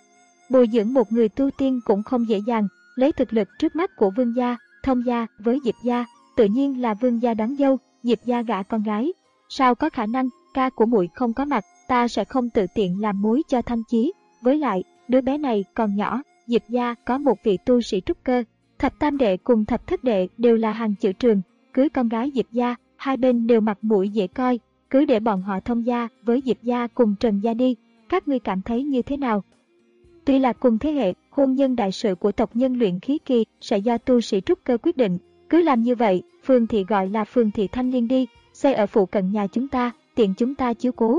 [SPEAKER 1] Bồi dưỡng một người tu tiên cũng không dễ dàng, lấy thực lực trước mắt của Vương gia, thông gia với Diệp gia, tự nhiên là Vương gia đón dâu, Diệp gia gả con gái. Sao có khả năng, ca của muội không có mặt, ta sẽ không tự tiện làm mối cho Thanh Chí. Với lại, đứa bé này còn nhỏ, Diệp gia có một vị tu sĩ trúc cơ, thập tam đệ cùng thập thất đệ đều là hàng chữ trường, cưới con gái Diệp gia, hai bên đều mặt mũi dễ coi, cứ để bọn họ thông gia với Diệp gia cùng Trần gia đi, các ngươi cảm thấy như thế nào? Tuy là cùng thế hệ, hôn nhân đại sự của tộc nhân luyện khí kỳ sẽ do tu sĩ trúc cơ quyết định, cứ làm như vậy. Phương Thị gọi là Phương Thị Thanh Liên đi, xây ở phụ cận nhà chúng ta, tiện chúng ta chiếu cố.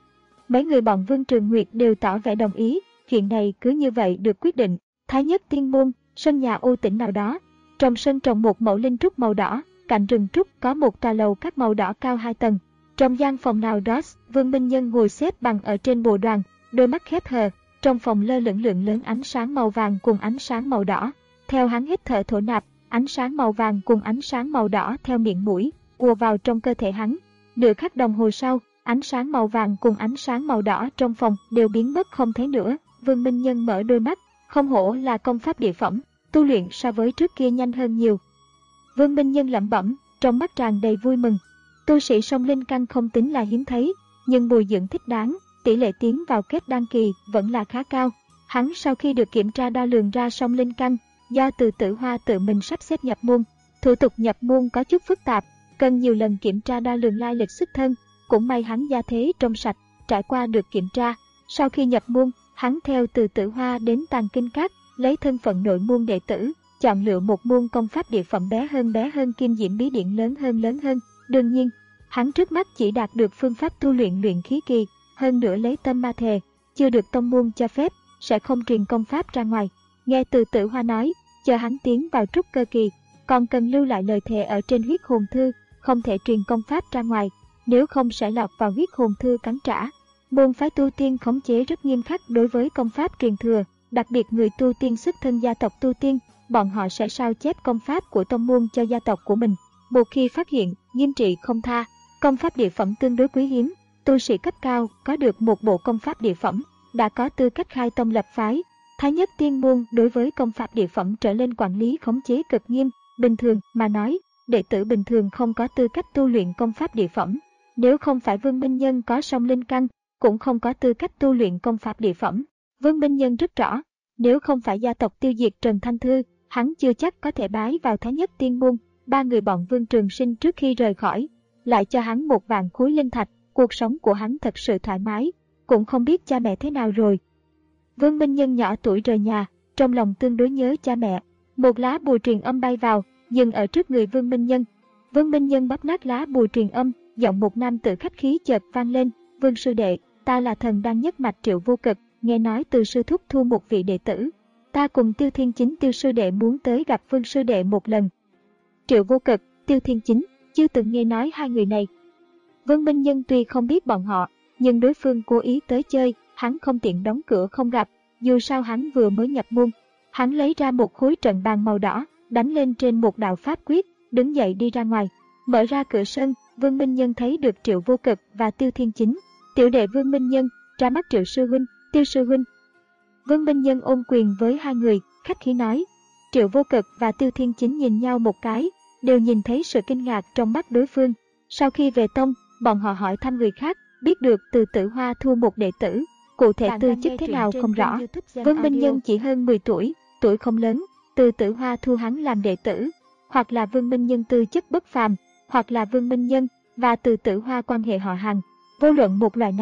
[SPEAKER 1] Mấy người bọn Vương Trường Nguyệt đều tỏ vẻ đồng ý, chuyện này cứ như vậy được quyết định. Thái Nhất Tiên Môn, sân nhà u tĩnh nào đó, trong sân trồng một mẫu linh trúc màu đỏ, cạnh rừng trúc có một tòa lầu các màu đỏ cao hai tầng. Trong gian phòng nào đó, Vương Minh Nhân ngồi xếp bằng ở trên bồ đoàn, đôi mắt khép hờ. Trong phòng lơ lửng lượng lớn ánh sáng màu vàng cùng ánh sáng màu đỏ. Theo hắn hít thở thổ nạp, ánh sáng màu vàng cùng ánh sáng màu đỏ theo miệng mũi ùa vào trong cơ thể hắn. Nửa khắc đồng hồ sau, ánh sáng màu vàng cùng ánh sáng màu đỏ trong phòng đều biến mất không thấy nữa. Vương Minh Nhân mở đôi mắt, không hổ là công pháp địa phẩm, tu luyện so với trước kia nhanh hơn nhiều. Vương Minh Nhân lẩm bẩm, trong mắt tràn đầy vui mừng. Tu sĩ song linh căn không tính là hiếm thấy, nhưng bồi dưỡng thích đáng, tỷ lệ tiến vào kết đan kỳ vẫn là khá cao. Hắn sau khi được kiểm tra đo lường ra song linh căn, do Từ Tử Hoa tự mình sắp xếp nhập môn, thủ tục nhập môn có chút phức tạp, cần nhiều lần kiểm tra đo lường lai lịch xuất thân. Cũng may hắn gia thế trong sạch, trải qua được kiểm tra. Sau khi nhập môn, hắn theo Từ Tử Hoa đến Tàng Kinh Các, lấy thân phận nội môn đệ tử, chọn lựa một môn công pháp địa phẩm bé hơn bé hơn, kim diễm bí điển lớn hơn lớn hơn. Đương nhiên, hắn trước mắt chỉ đạt được phương pháp tu luyện luyện khí kỳ, hơn nữa lấy tâm ma thề, chưa được tông môn cho phép, sẽ không truyền công pháp ra ngoài. Nghe Từ Tử Hoa nói, chờ hắn tiến vào trúc cơ kỳ, còn cần lưu lại lời thề ở trên huyết hồn thư, không thể truyền công pháp ra ngoài, nếu không sẽ lọt vào huyết hồn thư cắn trả. Môn phái tu tiên khống chế rất nghiêm khắc đối với công pháp truyền thừa, đặc biệt người tu tiên xuất thân gia tộc tu tiên, bọn họ sẽ sao chép công pháp của tông môn cho gia tộc của mình. Một khi phát hiện, nghiêm trị không tha. Công pháp địa phẩm tương đối quý hiếm, tu sĩ cấp cao có được một bộ công pháp địa phẩm đã có tư cách khai tông lập phái. Thái Nhất Tiên Môn đối với công pháp địa phẩm trở lên quản lý khống chế cực nghiêm. Bình thường mà nói, đệ tử bình thường không có tư cách tu luyện công pháp địa phẩm. Nếu không phải Vương Minh Nhân có song linh căn, cũng không có tư cách tu luyện công pháp địa phẩm. Vương Minh Nhân rất rõ, nếu không phải gia tộc tiêu diệt Trần Thanh Thư, hắn chưa chắc có thể bái vào Thái Nhất Tiên Môn. Ba người bọn Vương Trường Sinh trước khi rời khỏi, lại cho hắn một vạn khối linh thạch, cuộc sống của hắn thật sự thoải mái, cũng không biết cha mẹ thế nào rồi. Vương Minh Nhân nhỏ tuổi rời nhà, trong lòng tương đối nhớ cha mẹ. Một lá bùa truyền âm bay vào, dừng ở trước người Vương Minh Nhân. Vương Minh Nhân bóp nát lá bùa truyền âm, giọng một nam tử khách khí chợt vang lên, Vương sư đệ, ta là thần đan nhất mạch Triệu Vô Cực, nghe nói Từ sư thúc thu một vị đệ tử. Ta cùng Tiêu Thiên Chính Tiêu sư đệ muốn tới gặp Vương sư đệ một lần. Triệu Vô Cực, Tiêu Thiên Chính, chưa từng nghe nói hai người này. Vương Minh Nhân tuy không biết bọn họ, nhưng đối phương cố ý tới chơi, hắn không tiện đóng cửa không gặp, dù sao hắn vừa mới nhập môn. Hắn lấy ra một khối trận bàn màu đỏ, đánh lên trên một đạo pháp quyết, đứng dậy đi ra ngoài. Mở ra cửa sân, Vương Minh Nhân thấy được Triệu Vô Cực và Tiêu Thiên Chính. Tiểu đệ Vương Minh Nhân, ra mắt Triệu sư huynh, Tiêu sư huynh. Vương Minh Nhân ôm quyền với hai người, khách khí nói. Triệu Vô Cực và Tiêu Thiên Chính nhìn nhau một cái, đều nhìn thấy sự kinh ngạc trong mắt đối phương. Sau khi về tông, bọn họ hỏi thăm người khác, biết được Từ Tử Hoa thu một đệ tử, cụ thể tư chất thế nào không rõ. Vương Minh Nhân chỉ hơn mười tuổi, tuổi không lớn. Từ Tử Hoa thu hắn làm đệ tử, hoặc là Vương Minh Nhân tư chất bất phàm, hoặc là Vương Minh Nhân và Từ Tử Hoa quan hệ họ hàng. Vô luận một loại nào,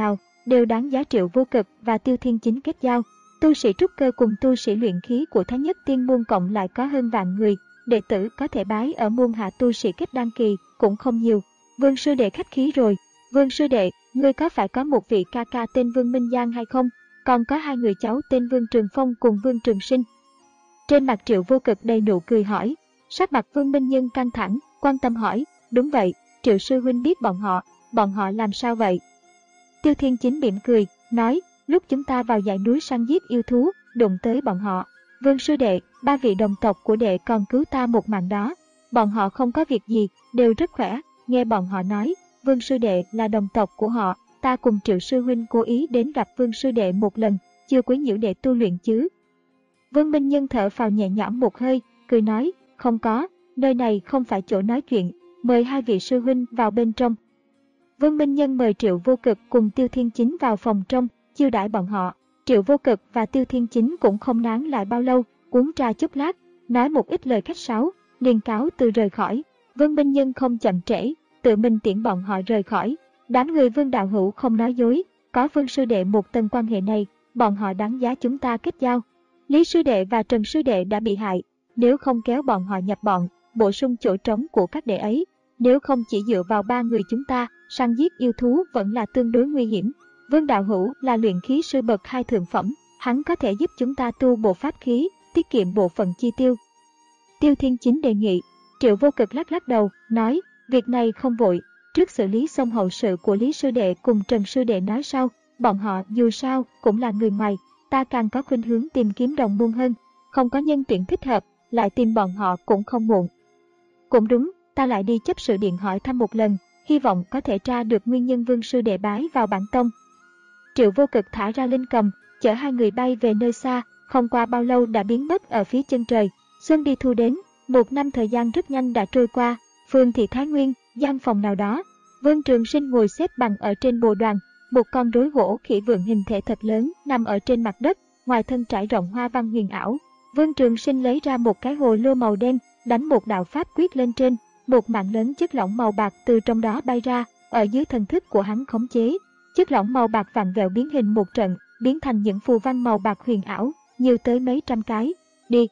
[SPEAKER 1] đều đáng giá Triệu Vô Cực và Tiêu Thiên Chính kết giao. Tu sĩ trúc cơ cùng tu sĩ luyện khí của Thái Nhất Tiên môn cộng lại có hơn vạn người, đệ tử có thể bái ở môn hạ tu sĩ kết đan kỳ cũng không nhiều. Vương sư đệ khách khí rồi. Vương sư đệ, ngươi có phải có một vị ca ca tên Vương Minh Giang hay không? Còn có hai người cháu tên Vương Trường Phong cùng Vương Trường Sinh. Trên mặt Triệu Vô Cực đầy nụ cười hỏi. Sắc mặt Vương Minh Nhân căng thẳng, quan tâm hỏi. Đúng vậy, Triệu sư huynh biết bọn họ, bọn họ làm sao vậy? Tiêu Thiên Chính mỉm cười, nói, lúc chúng ta vào dãy núi săn giết yêu thú, đụng tới bọn họ. Vương sư đệ, ba vị đồng tộc của đệ còn cứu ta một mạng đó. Bọn họ không có việc gì, đều rất khỏe. Nghe bọn họ nói, Vương sư đệ là đồng tộc của họ, ta cùng Triệu sư huynh cố ý đến gặp Vương sư đệ một lần, chưa quấy nhiễu đệ tu luyện chứ. Vương Minh Nhân thở phào nhẹ nhõm một hơi, cười nói, không có, nơi này không phải chỗ nói chuyện, mời hai vị sư huynh vào bên trong. Vương Minh Nhân mời Triệu Vô Cực cùng Tiêu Thiên Chính vào phòng trong, chiêu đãi bọn họ. Triệu Vô Cực và Tiêu Thiên Chính cũng không nán lại bao lâu, uống trà chút lát, nói một ít lời khách sáo, liền cáo từ rời khỏi. Vương Minh Nhân không chậm trễ, tự mình tiễn bọn họ rời khỏi. Đám người Vương đạo hữu không nói dối, có Vương sư đệ một tầng quan hệ này, bọn họ đáng giá chúng ta kết giao. Lý sư đệ và Trần sư đệ đã bị hại, nếu không kéo bọn họ nhập bọn, bổ sung chỗ trống của các đệ ấy, nếu không chỉ dựa vào ba người chúng ta, săn giết yêu thú vẫn là tương đối nguy hiểm. Vương đạo hữu là luyện khí sư bậc hai thượng phẩm, hắn có thể giúp chúng ta tu bộ pháp khí, tiết kiệm bộ phận chi tiêu. Tiêu Thiên Chính đề nghị. Triệu Vô Cực lắc lắc đầu, nói, việc này không vội, trước xử lý xong hậu sự của Lý sư đệ cùng Trần sư đệ nói sau, bọn họ dù sao cũng là người ngoài, ta càng có khuynh hướng tìm kiếm đồng môn hơn, không có nhân tuyển thích hợp, lại tìm bọn họ cũng không muộn. Cũng đúng, ta lại đi chấp sự điện hỏi thăm một lần, hy vọng có thể tra được nguyên nhân Vương sư đệ bái vào bản tông. Triệu Vô Cực thả ra linh cầm, chở hai người bay về nơi xa, không qua bao lâu đã biến mất ở phía chân trời. Xuân đi thu đến, một năm thời gian rất nhanh đã trôi qua. Phường thị Thái Nguyên, gian phòng nào đó, Vương Trường Sinh ngồi xếp bằng ở trên bồ đoàn, một con rối gỗ khỉ vượn hình thể thật lớn nằm ở trên mặt đất, ngoài thân trải rộng hoa văn huyền ảo. Vương Trường Sinh lấy ra một cái hồ lô màu đen, đánh một đạo pháp quyết lên trên, một mạng lớn chất lỏng màu bạc từ trong đó bay ra, ở dưới thần thức của hắn khống chế. Chất lỏng màu bạc vặn vẹo biến hình một trận, biến thành những phù văn màu bạc huyền ảo, nhiều tới mấy trăm cái. Đi!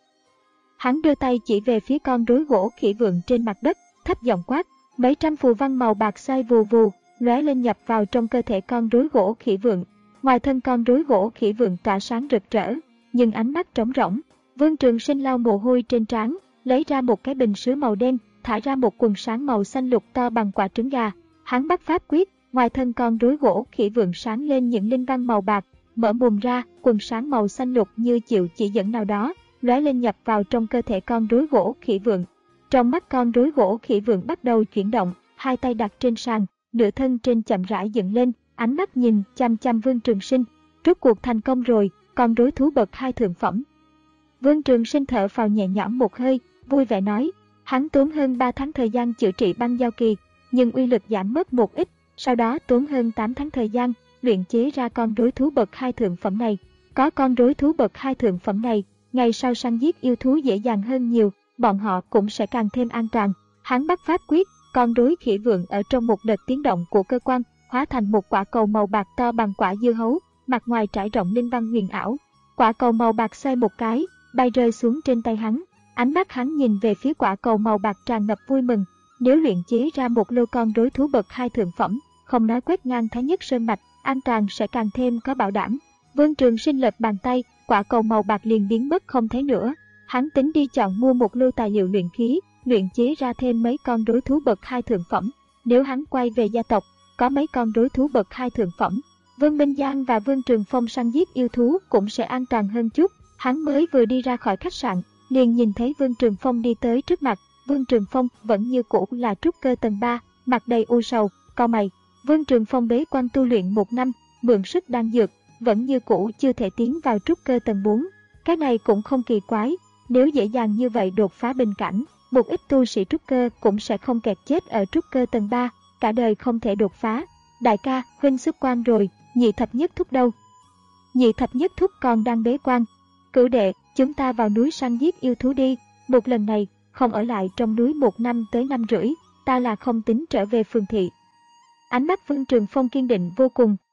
[SPEAKER 1] Hắn đưa tay chỉ về phía con rối gỗ khỉ vượn trên mặt đất, thấp giọng quát, mấy trăm phù văn màu bạc xoay vù vù, lóe lên nhập vào trong cơ thể con rối gỗ khỉ vượn. Ngoài thân con rối gỗ khỉ vượn tỏa sáng rực rỡ, nhưng ánh mắt trống rỗng. Vương Trường Sinh lau mồ hôi trên trán, lấy ra một cái bình sứ màu đen, thả ra một quần sáng màu xanh lục to bằng quả trứng gà. Hắn bắt pháp quyết, ngoài thân con rối gỗ khỉ vượn sáng lên những linh văn màu bạc, mở mồm ra, quần sáng màu xanh lục như chịu chỉ dẫn nào đó, lóe lên nhập vào trong cơ thể con rối gỗ khỉ vượn. Trong mắt con rối gỗ khỉ vượn bắt đầu chuyển động, hai tay đặt trên sàn, nửa thân trên chậm rãi dựng lên, ánh mắt nhìn chăm chăm Vương Trường Sinh. Rốt cuộc thành công rồi, con rối thú bậc hai thượng phẩm. Vương Trường Sinh thở phào nhẹ nhõm một hơi, vui vẻ nói, hắn tốn hơn ba tháng thời gian chữa trị băng giao kỳ, nhưng uy lực giảm mất một ít, sau đó tốn hơn tám tháng thời gian, luyện chế ra con rối thú bậc hai thượng phẩm này. Có con rối thú bậc hai thượng phẩm này, ngày sau săn giết yêu thú dễ dàng hơn nhiều, bọn họ cũng sẽ càng thêm an toàn. Hắn bắt pháp quyết, con rối khỉ vượn ở trong một đợt tiếng động của cơ quan, hóa thành một quả cầu màu bạc to bằng quả dưa hấu, mặt ngoài trải rộng linh văn huyền ảo. Quả cầu màu bạc xoay một cái, bay rơi xuống trên tay hắn. Ánh mắt hắn nhìn về phía quả cầu màu bạc tràn ngập vui mừng. Nếu luyện chế ra một lô con rối thú bậc hai thượng phẩm, không nói quét ngang Thái Nhất Sơn mạch, an toàn sẽ càng thêm có bảo đảm. Vương Trường Sinh lật bàn tay, quả cầu màu bạc liền biến mất không thấy nữa. Hắn tính đi chọn mua một lô tài liệu luyện khí, luyện chế ra thêm mấy con rối thú bậc hai thượng phẩm. Nếu hắn quay về gia tộc, có mấy con rối thú bậc hai thượng phẩm, Vương Minh Giang và Vương Trường Phong săn giết yêu thú cũng sẽ an toàn hơn chút. Hắn mới vừa đi ra khỏi khách sạn, liền nhìn thấy Vương Trường Phong đi tới trước mặt. Vương Trường Phong vẫn như cũ là trúc cơ tầng ba, mặt đầy u sầu, cau mày. Vương Trường Phong bế quan tu luyện một năm, mượn sức đan dược, vẫn như cũ chưa thể tiến vào trúc cơ tầng bốn. Cái này cũng không kỳ quái, nếu dễ dàng như vậy đột phá bình cảnh, một ít tu sĩ trúc cơ cũng sẽ không kẹt chết ở trúc cơ tầng ba, cả đời không thể đột phá. Đại ca, huynh xuất quan rồi, nhị thập nhất thúc đâu? Nhị thập nhất thúc còn đang bế quan. Cửu đệ, chúng ta vào núi săn giết yêu thú đi, một lần này, không ở lại trong núi một năm tới năm rưỡi, ta là không tính trở về phường thị. Ánh mắt Vương Trường Phong kiên định vô cùng,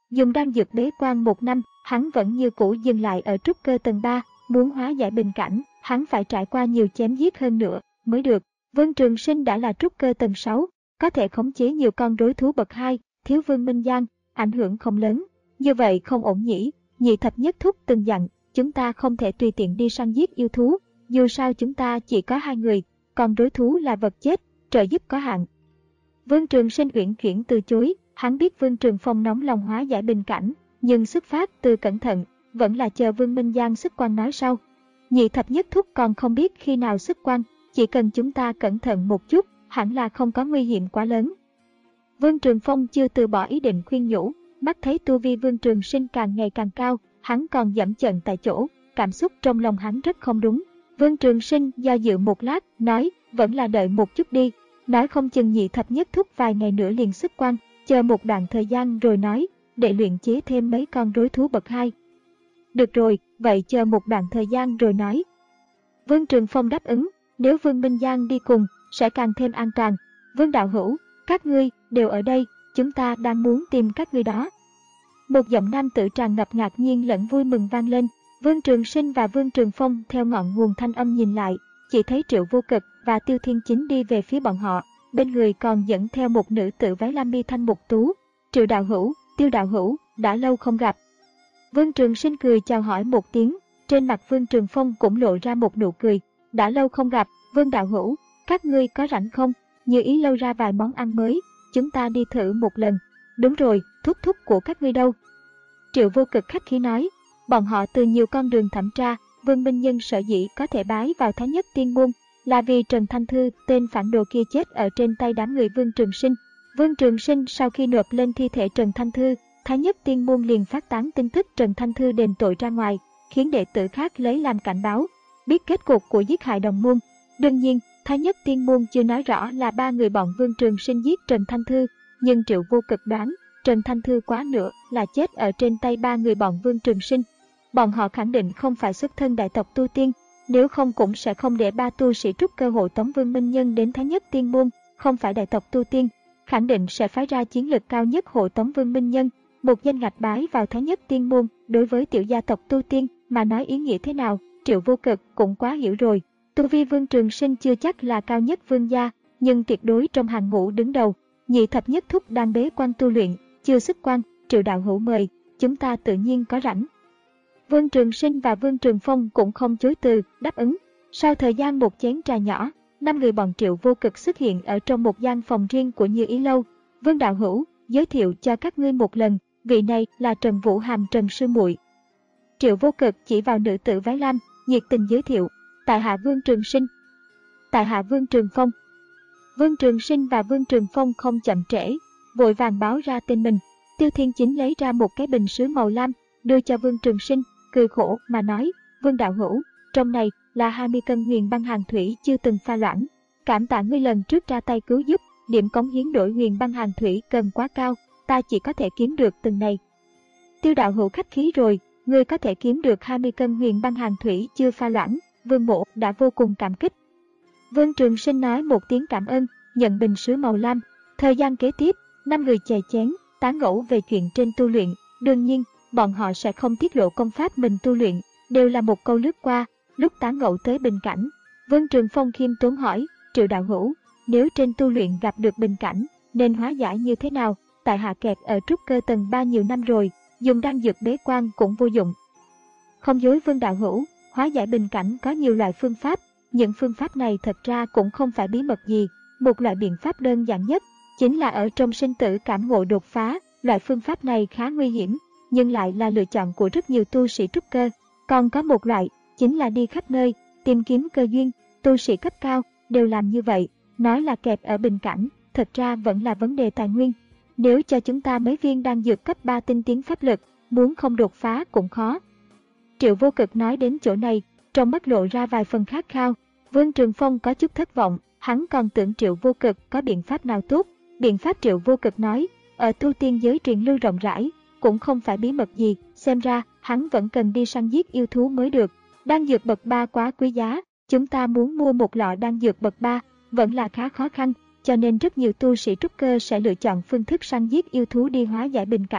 [SPEAKER 1] Dùng đan dược bế quan một năm, hắn vẫn như cũ dừng lại ở trúc cơ tầng ba, muốn hóa giải bình cảnh, hắn phải trải qua nhiều chém giết hơn nữa mới được. Vân Trường Sinh đã là trúc cơ tầng sáu, có thể khống chế nhiều con đối thú bậc hai, thiếu Vương Minh Giang, ảnh hưởng không lớn. Như vậy không ổn nhỉ? Nhị thập nhất thúc từng dặn, chúng ta không thể tùy tiện đi săn giết yêu thú, dù sao chúng ta chỉ có hai người, còn đối thú là vật chết, trợ giúp có hạn. Vương Trường Sinh uyển chuyển từ chối, hắn biết Vương Trường Phong nóng lòng hóa giải bình cảnh, nhưng xuất phát từ cẩn thận, vẫn là chờ Vương Minh Giang xuất quan nói sau. Nhị thập nhất thúc còn không biết khi nào xuất quan, chỉ cần chúng ta cẩn thận một chút, hẳn là không có nguy hiểm quá lớn. Vương Trường Phong chưa từ bỏ ý định khuyên nhủ, mắt thấy tu vi Vương Trường Sinh càng ngày càng cao, hắn còn dậm chân tại chỗ, cảm xúc trong lòng hắn rất không đúng. Vương Trường Sinh do dự một lát, nói, vẫn là đợi một chút đi, nói không chừng nhị thập nhất thúc vài ngày nữa liền xuất quan, chờ một đoạn thời gian rồi nói, để luyện chế thêm mấy con đối thú bậc hai. Được rồi, vậy chờ một đoạn thời gian rồi nói. Vương Trường Phong đáp ứng, nếu Vương Minh Giang đi cùng, sẽ càng thêm an toàn. Vương đạo hữu, các ngươi đều ở đây, chúng ta đang muốn tìm các ngươi đó. Một giọng nam tử tràn ngập ngạc nhiên lẫn vui mừng vang lên. Vương Trường Sinh và Vương Trường Phong theo ngọn nguồn thanh âm nhìn lại, chỉ thấy Triệu Vô Cực và Tiêu Thiên Chính đi về phía bọn họ, bên người còn dẫn theo một nữ tử váy lam mi thanh mục tú. Triệu đạo hữu, Tiêu đạo hữu, đã lâu không gặp. Vương Trường Sinh cười chào hỏi một tiếng, trên mặt Vương Trường Phong cũng lộ ra một nụ cười. Đã lâu không gặp, Vương đạo hữu, các ngươi có rảnh không? Như ý lâu ra vài món ăn mới, chúng ta đi thử một lần. Đúng rồi, thúc thúc của các ngươi đâu? Triệu Vô Cực khách khí nói, bọn họ từ nhiều con đường thẩm tra, Vương Minh Nhân sở dĩ có thể bái vào Thái Nhất Tiên Môn, là vì Trần Thanh Thư, tên phản đồ kia chết ở trên tay đám người Vương Trường Sinh. Vương Trường Sinh sau khi nộp lên thi thể Trần Thanh Thư, Thái Nhất Tiên Môn liền phát tán tin tức Trần Thanh Thư đền tội ra ngoài, khiến đệ tử khác lấy làm cảnh báo, biết kết cục của giết hại đồng môn. Đương nhiên, Thái Nhất Tiên Môn chưa nói rõ là ba người bọn Vương Trường Sinh giết Trần Thanh Thư, nhưng Triệu Vô Cực đoán, Trần Thanh Thư quá nữa là chết ở trên tay ba người bọn Vương Trường Sinh. Bọn họ khẳng định không phải xuất thân đại tộc tu tiên, nếu không cũng sẽ không để ba tu sĩ trúc cơ hộ tống Vương Minh Nhân đến Thái Nhất Tiên Môn, không phải đại tộc tu tiên, khẳng định sẽ phái ra chiến lực cao nhất hộ tống Vương Minh Nhân, một danh ngạch bái vào Thái Nhất Tiên Môn. Đối với tiểu gia tộc tu tiên mà nói ý nghĩa thế nào, Triệu Vô Cực cũng quá hiểu rồi. Tu vi Vương Trường Sinh chưa chắc là cao nhất Vương gia, nhưng tuyệt đối trong hàng ngũ đứng đầu. Nhị thập nhất thúc đang bế quan tu luyện, chưa xuất quan, Triệu đạo hữu mời, chúng ta tự nhiên có rảnh. Vương Trường Sinh và Vương Trường Phong cũng không chối từ, đáp ứng. Sau thời gian một chén trà nhỏ, năm người bọn Triệu Vô Cực xuất hiện ở trong một gian phòng riêng của Như Ý Lâu. Vương đạo hữu, giới thiệu cho các ngươi một lần, vị này là Trần Vũ Hàm Trần sư muội. Triệu Vô Cực chỉ vào nữ tử váy lam, nhiệt tình giới thiệu, tại hạ Vương Trường Sinh, tại hạ Vương Trường Phong. Vương Trường Sinh và Vương Trường Phong không chậm trễ, vội vàng báo ra tên mình. Tiêu Thiên Chính lấy ra một cái bình sứ màu lam, đưa cho Vương Trường Sinh, cười khổ mà nói, Vương đạo hữu, trong này là hai mươi cân huyền băng hàn thủy chưa từng pha loãng. Cảm tạ ngươi lần trước ra tay cứu giúp, điểm cống hiến đổi huyền băng hàn thủy cần quá cao, ta chỉ có thể kiếm được từng này. Tiêu đạo hữu khách khí rồi, ngươi có thể kiếm được hai mươi cân huyền băng hàn thủy chưa pha loãng, Vương mộ đã vô cùng cảm kích. Vương Trường Sinh nói một tiếng cảm ơn, nhận bình sứ màu lam. Thời gian kế tiếp, năm người chè chén, tán gẫu về chuyện trên tu luyện. Đương nhiên, bọn họ sẽ không tiết lộ công pháp mình tu luyện, đều là một câu lướt qua. Lúc tán gẫu tới bình cảnh, Vương Trường Phong khiêm tốn hỏi, Triệu đạo hữu, nếu trên tu luyện gặp được bình cảnh, nên hóa giải như thế nào? Tại hạ kẹt ở trúc cơ tầng ba nhiều năm rồi, dùng đan dược bế quan cũng vô dụng. Không dối Vương đạo hữu, hóa giải bình cảnh có nhiều loại phương pháp, những phương pháp này thật ra cũng không phải bí mật gì. Một loại biện pháp đơn giản nhất, chính là ở trong sinh tử cảm ngộ đột phá. Loại phương pháp này khá nguy hiểm, nhưng lại là lựa chọn của rất nhiều tu sĩ trúc cơ. Còn có một loại, chính là đi khắp nơi, tìm kiếm cơ duyên, tu sĩ cấp cao đều làm như vậy. Nói là kẹp ở bình cảnh, thật ra vẫn là vấn đề tài nguyên. Nếu cho chúng ta mấy viên đan dược cấp ba tinh tiến pháp lực, muốn không đột phá cũng khó. Triệu Vô Cực nói đến chỗ này, trong mắt lộ ra vài phần khát khao. Vương Trường Phong có chút thất vọng, hắn còn tưởng Triệu Vô Cực có biện pháp nào tốt. Biện pháp Triệu Vô Cực nói, ở tu tiên giới truyền lưu rộng rãi, cũng không phải bí mật gì, xem ra hắn vẫn cần đi săn giết yêu thú mới được. Đan dược bậc ba quá quý giá, chúng ta muốn mua một lọ đan dược bậc ba vẫn là khá khó khăn, cho nên rất nhiều tu sĩ trúc cơ sẽ lựa chọn phương thức săn giết yêu thú đi hóa giải bình cảnh.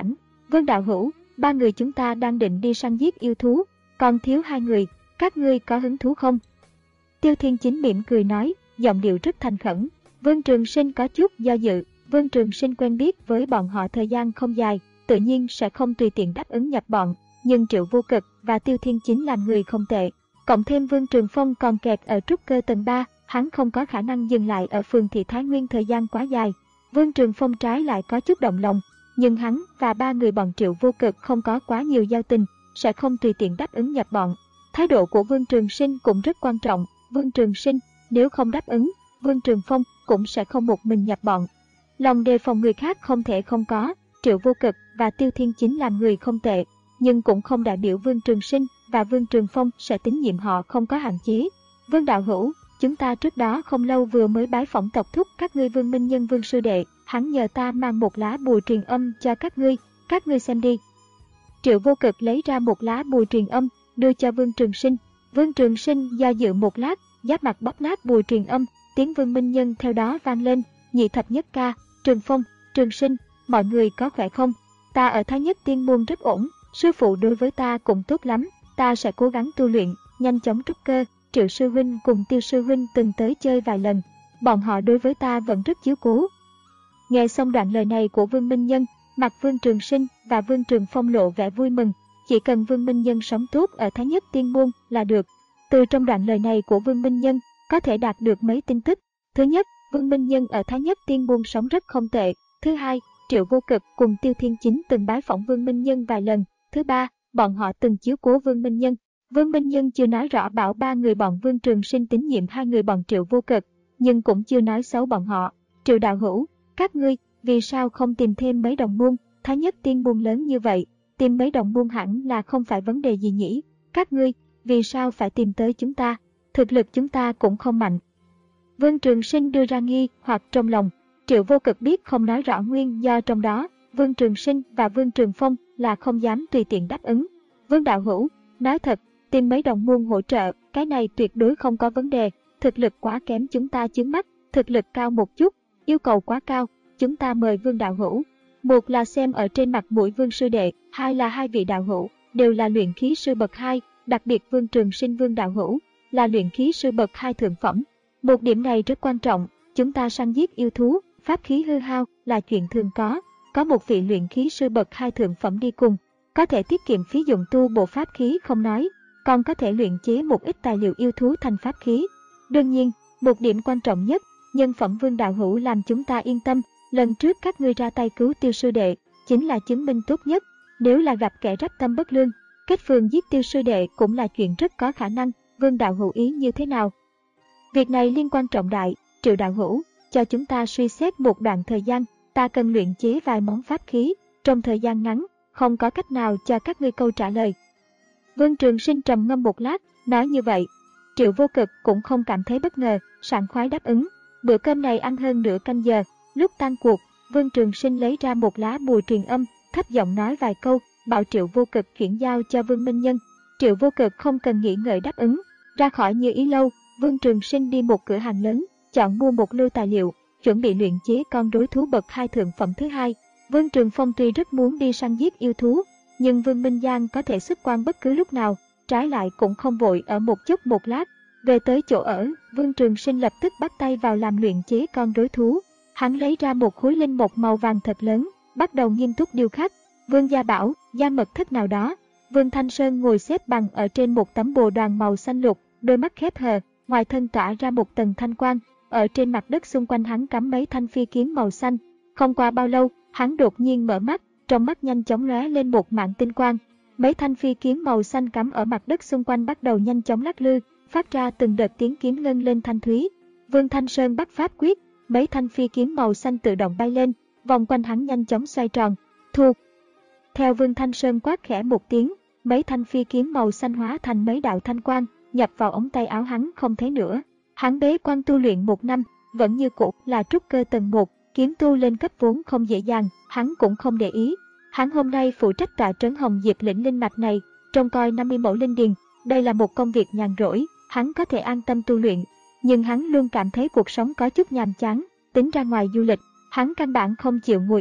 [SPEAKER 1] Vương đạo hữu, ba người chúng ta đang định đi săn giết yêu thú, còn thiếu hai người, các ngươi có hứng thú không? Tiêu Thiên Chính mỉm cười nói, giọng điệu rất thành khẩn. Vương Trường Sinh có chút do dự, Vương Trường Sinh quen biết với bọn họ thời gian không dài, tự nhiên sẽ không tùy tiện đáp ứng nhập bọn, nhưng Triệu Vô Cực và Tiêu Thiên Chính làm người không tệ. Cộng thêm Vương Trường Phong còn kẹt ở trúc cơ tầng ba, hắn không có khả năng dừng lại ở phường thị Thái Nguyên thời gian quá dài. Vương Trường Phong trái lại có chút động lòng, nhưng hắn và ba người bọn Triệu Vô Cực không có quá nhiều giao tình, sẽ không tùy tiện đáp ứng nhập bọn. Thái độ của Vương Trường Sinh cũng rất quan trọng, Vương Trường Sinh nếu không đáp ứng, Vương Trường Phong cũng sẽ không một mình nhập bọn. Lòng đề phòng người khác không thể không có, Triệu Vô Cực và Tiêu Thiên Chính làm người không tệ, nhưng cũng không đại biểu Vương Trường Sinh và Vương Trường Phong sẽ tín nhiệm họ không có hạn chế. Vương đạo hữu, chúng ta trước đó không lâu vừa mới bái phỏng tộc thúc các ngươi Vương Minh Nhân Vương sư đệ, hắn nhờ ta mang một lá bùa truyền âm cho các ngươi, các ngươi xem đi. Triệu Vô Cực lấy ra một lá bùa truyền âm, đưa cho Vương Trường Sinh. Vương Trường Sinh do dự một lát, giáp mặt bóp nát bùa truyền âm, tiếng Vương Minh Nhân theo đó vang lên, nhị thập nhất ca, Trường Phong, Trường Sinh, mọi người có khỏe không? Ta ở Thái Nhất Tiên Môn rất ổn, sư phụ đối với ta cũng tốt lắm, ta sẽ cố gắng tu luyện, nhanh chóng trúc cơ. Triệu sư huynh cùng Tiêu sư huynh từng tới chơi vài lần, bọn họ đối với ta vẫn rất chiếu cố. Nghe xong đoạn lời này của Vương Minh Nhân, mặt Vương Trường Sinh và Vương Trường Phong lộ vẻ vui mừng, chỉ cần Vương Minh Nhân sống tốt ở Thái Nhất Tiên Môn là được. Từ trong đoạn lời này của Vương Minh Nhân, có thể đạt được mấy tin tức. Thứ nhất, Vương Minh Nhân ở Thái Nhất Tiên Môn sống rất không tệ. Thứ hai, Triệu Vô Cực cùng Tiêu Thiên Chính từng bái phỏng Vương Minh Nhân vài lần. Thứ ba, bọn họ từng chiếu cố Vương Minh Nhân. Vương Minh Nhân chưa nói rõ bảo ba người bọn Vương Trường Sinh tín nhiệm hai người bọn Triệu Vô Cực, nhưng cũng chưa nói xấu bọn họ. Triệu đạo hữu, các ngươi, vì sao không tìm thêm mấy đồng môn? Thái Nhất Tiên Môn lớn như vậy, tìm mấy đồng môn hẳn là không phải vấn đề gì nhỉ? Các ngươi, vì sao phải tìm tới chúng ta? Thực lực chúng ta cũng không mạnh. Vương Trường Sinh đưa ra nghi hoặc trong lòng. Triệu Vô Cực biết không nói rõ nguyên do trong đó, Vương Trường Sinh và Vương Trường Phong là không dám tùy tiện đáp ứng. Vương đạo hữu, nói thật, tìm mấy đồng môn hỗ trợ, cái này tuyệt đối không có vấn đề. Thực lực quá kém chúng ta chướng mắt, thực lực cao một chút, yêu cầu quá cao, chúng ta mời Vương đạo hữu. Một là xem ở trên mặt mũi Vương sư đệ, hai là hai vị đạo hữu đều là luyện khí sư bậc hai, đặc biệt Vương Trường Sinh Vương đạo hữu là luyện khí sư bậc hai thượng phẩm. Một điểm này rất quan trọng, chúng ta săn giết yêu thú, pháp khí hư hao là chuyện thường có, có một vị luyện khí sư bậc hai thượng phẩm đi cùng, có thể tiết kiệm phí dụng tu bộ pháp khí không nói, còn có thể luyện chế một ít tài liệu yêu thú thành pháp khí. Đương nhiên, một điểm quan trọng nhất, nhân phẩm Vương đạo hữu làm chúng ta yên tâm, lần trước các ngươi ra tay cứu Tiêu sư đệ, chính là chứng minh tốt nhất. Nếu là gặp kẻ rắp tâm bất lương, kết phường giết Tiêu sư đệ cũng là chuyện rất có khả năng. Vương đạo hữu ý như thế nào? Việc này liên quan trọng đại, Triệu đạo hữu, cho chúng ta suy xét một đoạn thời gian, ta cần luyện chế vài món pháp khí, trong thời gian ngắn, không có cách nào cho các ngươi câu trả lời. Vương Trường Sinh trầm ngâm một lát, nói như vậy. Triệu Vô Cực cũng không cảm thấy bất ngờ, sảng khoái đáp ứng. Bữa cơm này ăn hơn nửa canh giờ, lúc tan cuộc, Vương Trường Sinh lấy ra một lá bùa truyền âm, thấp giọng nói vài câu, bảo Triệu Vô Cực chuyển giao cho Vương Minh Nhân. Triệu Vô Cực không cần nghĩ ngợi đáp ứng. Ra khỏi Như Ý lâu, Vương Trường Sinh đi một cửa hàng lớn, chọn mua một lô tài liệu, chuẩn bị luyện chế con đối thú bậc hai thượng phẩm thứ hai. Vương Trường Phong tuy rất muốn đi săn giết yêu thú, nhưng Vương Minh Giang có thể xuất quan bất cứ lúc nào, trái lại cũng không vội ở một chút một lát. Về tới chỗ ở, Vương Trường Sinh lập tức bắt tay vào làm luyện chế con đối thú. Hắn lấy ra một khối linh mộc màu vàng thật lớn, bắt đầu nghiêm túc điêu khắc. Vương Gia Bảo, gia mật thất nào đó. Vương Thanh Sơn ngồi xếp bằng ở trên một tấm bồ đoàn màu xanh lục, đôi mắt khép hờ, ngoài thân tỏa ra một tầng thanh quang. Ở trên mặt đất xung quanh hắn cắm mấy thanh phi kiếm màu xanh. Không qua bao lâu, hắn đột nhiên mở mắt, trong mắt nhanh chóng lóe lên một mảng tinh quang. Mấy thanh phi kiếm màu xanh cắm ở mặt đất xung quanh bắt đầu nhanh chóng lắc lư, phát ra từng đợt tiếng kiếm ngân lên thanh thúy. Vương Thanh Sơn bắt pháp quyết, mấy thanh phi kiếm màu xanh tự động bay lên, vòng quanh hắn nhanh chóng xoay tròn. Thu. Theo Vương Thanh Sơn quát khẽ một tiếng, mấy thanh phi kiếm màu xanh hóa thành mấy đạo thanh quang, nhập vào ống tay áo hắn không thấy nữa. Hắn bế quan tu luyện một năm, vẫn như cũ là trúc cơ tầng một, kiếm tu lên cấp vốn không dễ dàng, hắn cũng không để ý. Hắn hôm nay phụ trách tọa trấn Hồng Diệp lĩnh linh mạch này, trông coi năm mươi mẫu linh điền, đây là một công việc nhàn rỗi, hắn có thể an tâm tu luyện, nhưng hắn luôn cảm thấy cuộc sống có chút nhàm chán, tính ra ngoài du lịch, hắn căn bản không chịu ngồi yên,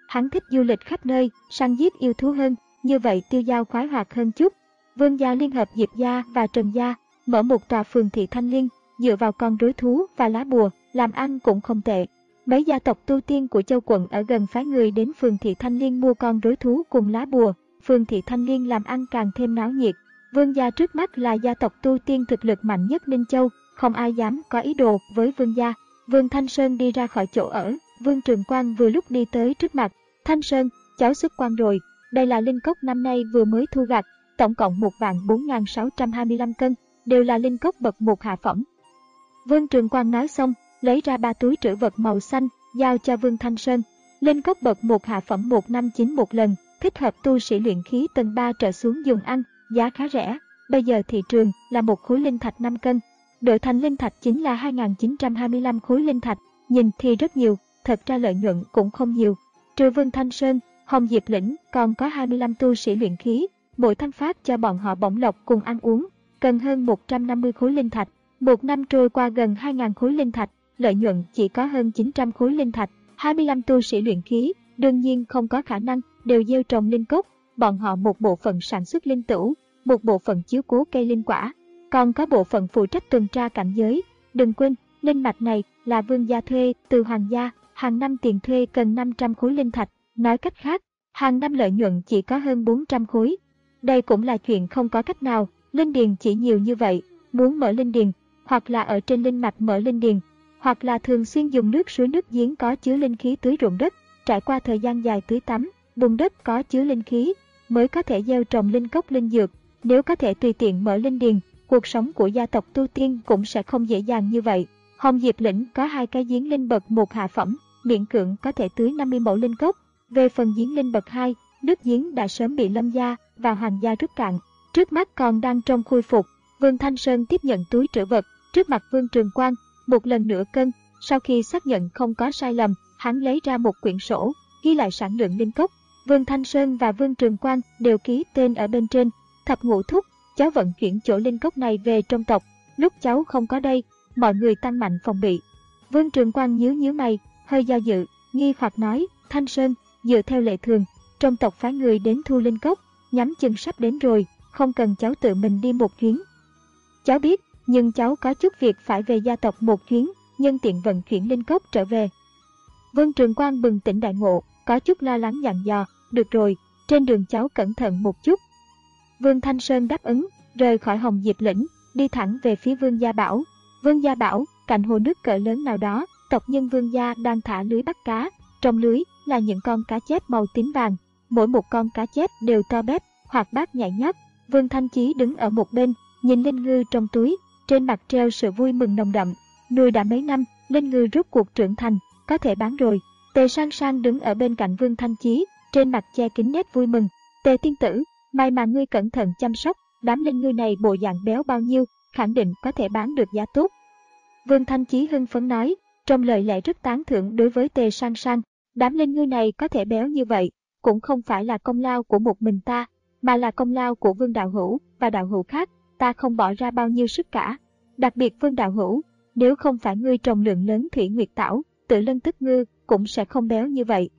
[SPEAKER 1] Hắn thích du lịch khắp nơi, săn giết yêu thú hơn, như vậy tiêu dao khoái hoạt hơn chút. Vương gia liên hợp Diệp gia và Trần gia, mở một tòa phường thị Thanh Liên, dựa vào con rối thú và lá bùa, làm ăn cũng không tệ. Mấy gia tộc tu tiên của châu quận ở gần phái người đến phường thị Thanh Liên mua con rối thú cùng lá bùa, phường thị Thanh Liên làm ăn càng thêm náo nhiệt. Vương gia trước mắt là gia tộc tu tiên thực lực mạnh nhất Ninh Châu, không ai dám có ý đồ với Vương gia. Vương Thanh Sơn đi ra khỏi chỗ ở, Vương Trường Quang vừa lúc đi tới trước mặt. Thanh Sơn, cháu xuất quan rồi, đây là linh cốc năm nay vừa mới thu gặt, tổng cộng một vạn bốn nghìn sáu trăm hai mươi lăm cân, đều là linh cốc bậc một hạ phẩm. Vương Trường Quang nói xong, lấy ra ba túi trữ vật màu xanh, giao cho Vương Thanh Sơn. Linh cốc bậc một hạ phẩm một năm chín một lần, thích hợp tu sĩ luyện khí tầng ba trở xuống dùng ăn, giá khá rẻ. Bây giờ thị trường là một khối linh thạch năm cân. Đổi thành linh thạch chính là hai nghìn chín trăm hai mươi lăm khối linh thạch, nhìn thì rất nhiều, thật ra lợi nhuận cũng không nhiều. Trừ Vương Thanh Sơn, Hồng Diệp Lĩnh còn có hai mươi lăm tu sĩ luyện khí, mỗi thanh phát cho bọn họ bổng lộc cùng ăn uống, cần hơn một trăm năm mươi khối linh thạch. Một năm trôi qua gần hai nghìn khối linh thạch, lợi nhuận chỉ có hơn chín trăm khối linh thạch. hai mươi lăm tu sĩ luyện khí, đương nhiên không có khả năng đều gieo trồng linh cốc, bọn họ một bộ phận sản xuất linh tửu, một bộ phận chiếu cố cây linh quả, còn có bộ phận phụ trách tuần tra cảnh giới. Đừng quên, linh mạch này là Vương gia thuê từ hoàng gia, hàng năm tiền thuê cần năm trăm khối linh thạch, nói cách khác, hàng năm lợi nhuận chỉ có hơn bốn trăm khối. Đây cũng là chuyện không có cách nào, linh điền chỉ nhiều như vậy, muốn mở linh điền, hoặc là ở trên linh mạch mở linh điền, hoặc là thường xuyên dùng nước suối nước giếng có chứa linh khí tưới ruộng đất, trải qua thời gian dài tưới tắm, bùn đất có chứa linh khí, mới có thể gieo trồng linh cốc linh dược. Nếu có thể tùy tiện mở linh điền, cuộc sống của gia tộc tu tiên cũng sẽ không dễ dàng như vậy. Hồng Diệp Lĩnh có hai cái giếng linh bậc một hạ phẩm, miễn cưỡng có thể tưới năm mươi mẫu linh cốc. Về phần giếng linh bậc hai, nước giếng đã sớm bị Lâm gia và Hoàng gia rút cạn, trước mắt còn đang trong khôi phục. Vương Thanh Sơn tiếp nhận túi trữ vật trước mặt Vương Trường Quang, một lần nữa cân. Sau khi xác nhận không có sai lầm, hắn lấy ra một quyển sổ, ghi lại sản lượng linh cốc. Vương Thanh Sơn và Vương Trường Quang đều ký tên ở bên trên. Thập Ngũ thúc, cháu vận chuyển chỗ linh cốc này về trong tộc. Lúc cháu không có đây, mọi người tăng mạnh phòng bị. Vương Trường Quang nhíu nhíu mày, hơi do dự, nghi hoặc nói, Thanh Sơn, dựa theo lệ thường, trong tộc phái người đến thu linh cốc, nhắm chừng sắp đến rồi, không cần cháu tự mình đi một chuyến. Cháu biết, nhưng cháu có chút việc phải về gia tộc một chuyến, nhân tiện vận chuyển linh cốc trở về. Vương Trường Quang bừng tỉnh đại ngộ, có chút lo lắng dặn dò, được rồi, trên đường cháu cẩn thận một chút. Vương Thanh Sơn đáp ứng, rời khỏi Hồng Diệp Lĩnh, đi thẳng về phía Vương Gia Bảo. Vương Gia Bảo, cạnh hồ nước cỡ lớn nào đó, tộc nhân Vương Gia đang thả lưới bắt cá. Trong lưới là những con cá chép màu tím vàng, mỗi một con cá chép đều to béc, hoạt bát nhảy nhót. Vương Thanh Chí đứng ở một bên, nhìn linh ngư trong túi, trên mặt treo sự vui mừng nồng đậm. Nuôi đã mấy năm, linh ngư rốt cuộc trưởng thành, có thể bán rồi. Tề Sang Sang đứng ở bên cạnh Vương Thanh Chí, trên mặt che kín nét vui mừng. Tề tiên tử, may mà ngươi cẩn thận chăm sóc, đám linh ngư này bộ dạng béo bao nhiêu, khẳng định có thể bán được giá tốt. Vương Thanh Chí hưng phấn nói, trong lời lẽ rất tán thưởng đối với Tề Sang Sang. Đám linh ngư này có thể béo như vậy, cũng không phải là công lao của một mình ta, mà là công lao của Vương đạo hữu và đạo hữu khác, ta không bỏ ra bao nhiêu sức cả. Đặc biệt Vương đạo hữu, nếu không phải ngươi trồng lượng lớn thủy nguyệt tảo, tự lân tức ngư cũng sẽ không béo như vậy.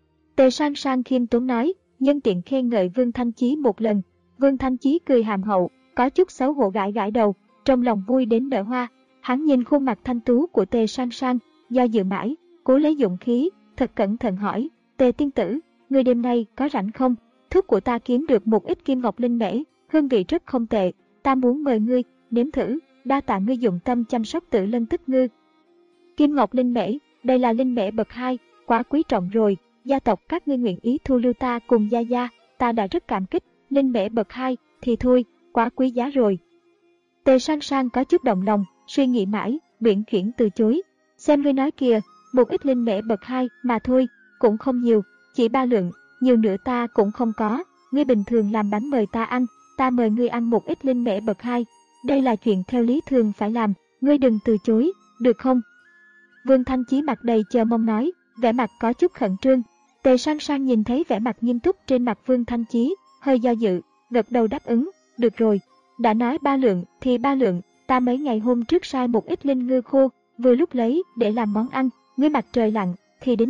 [SPEAKER 1] Tề Sang Sang khiêm tốn nói, nhân tiện khen ngợi Vương Thanh Chí một lần. Vương Thanh Chí cười hàm hậu, có chút xấu hổ gãi gãi đầu, trong lòng vui đến nở hoa. Hắn nhìn khuôn mặt thanh tú của Tề Sang Sang, do dự mãi, cố lấy dũng khí, thật cẩn thận hỏi, Tề tiên tử, người đêm nay có rảnh không? Thuốc của ta kiếm được một ít kim ngọc linh mễ, hương vị rất không tệ, ta muốn mời ngươi nếm thử, đa tạ ngươi dụng tâm chăm sóc tự lân tức ngư. Kim ngọc linh mễ, đây là linh mễ bậc hai, quá quý trọng rồi, gia tộc các ngươi nguyện ý thu lưu ta cùng gia gia, ta đã rất cảm kích, linh mễ bậc hai thì thôi, quá quý giá rồi. Tề Sang Sang có chút động lòng, suy nghĩ mãi, uyển chuyển từ chối. Xem ngươi nói kìa, một ít linh mễ bậc hai mà thôi, cũng không nhiều, chỉ ba lượng, nhiều nữa ta cũng không có. Ngươi bình thường làm bánh mời ta ăn, ta mời ngươi ăn một ít linh mễ bậc hai. Đây là chuyện theo lý thường phải làm, ngươi đừng từ chối, được không? Vương Thanh Chí mặt đầy chờ mong nói, vẻ mặt có chút khẩn trương. Tề Sang Sang nhìn thấy vẻ mặt nghiêm túc trên mặt Vương Thanh Chí, hơi do dự, gật đầu đáp ứng, được rồi, đã nói ba lượng thì ba lượng, ta mấy ngày hôm trước sai một ít linh ngư khô, vừa lúc lấy để làm món ăn, ngươi mặt trời lặn thì đến đi,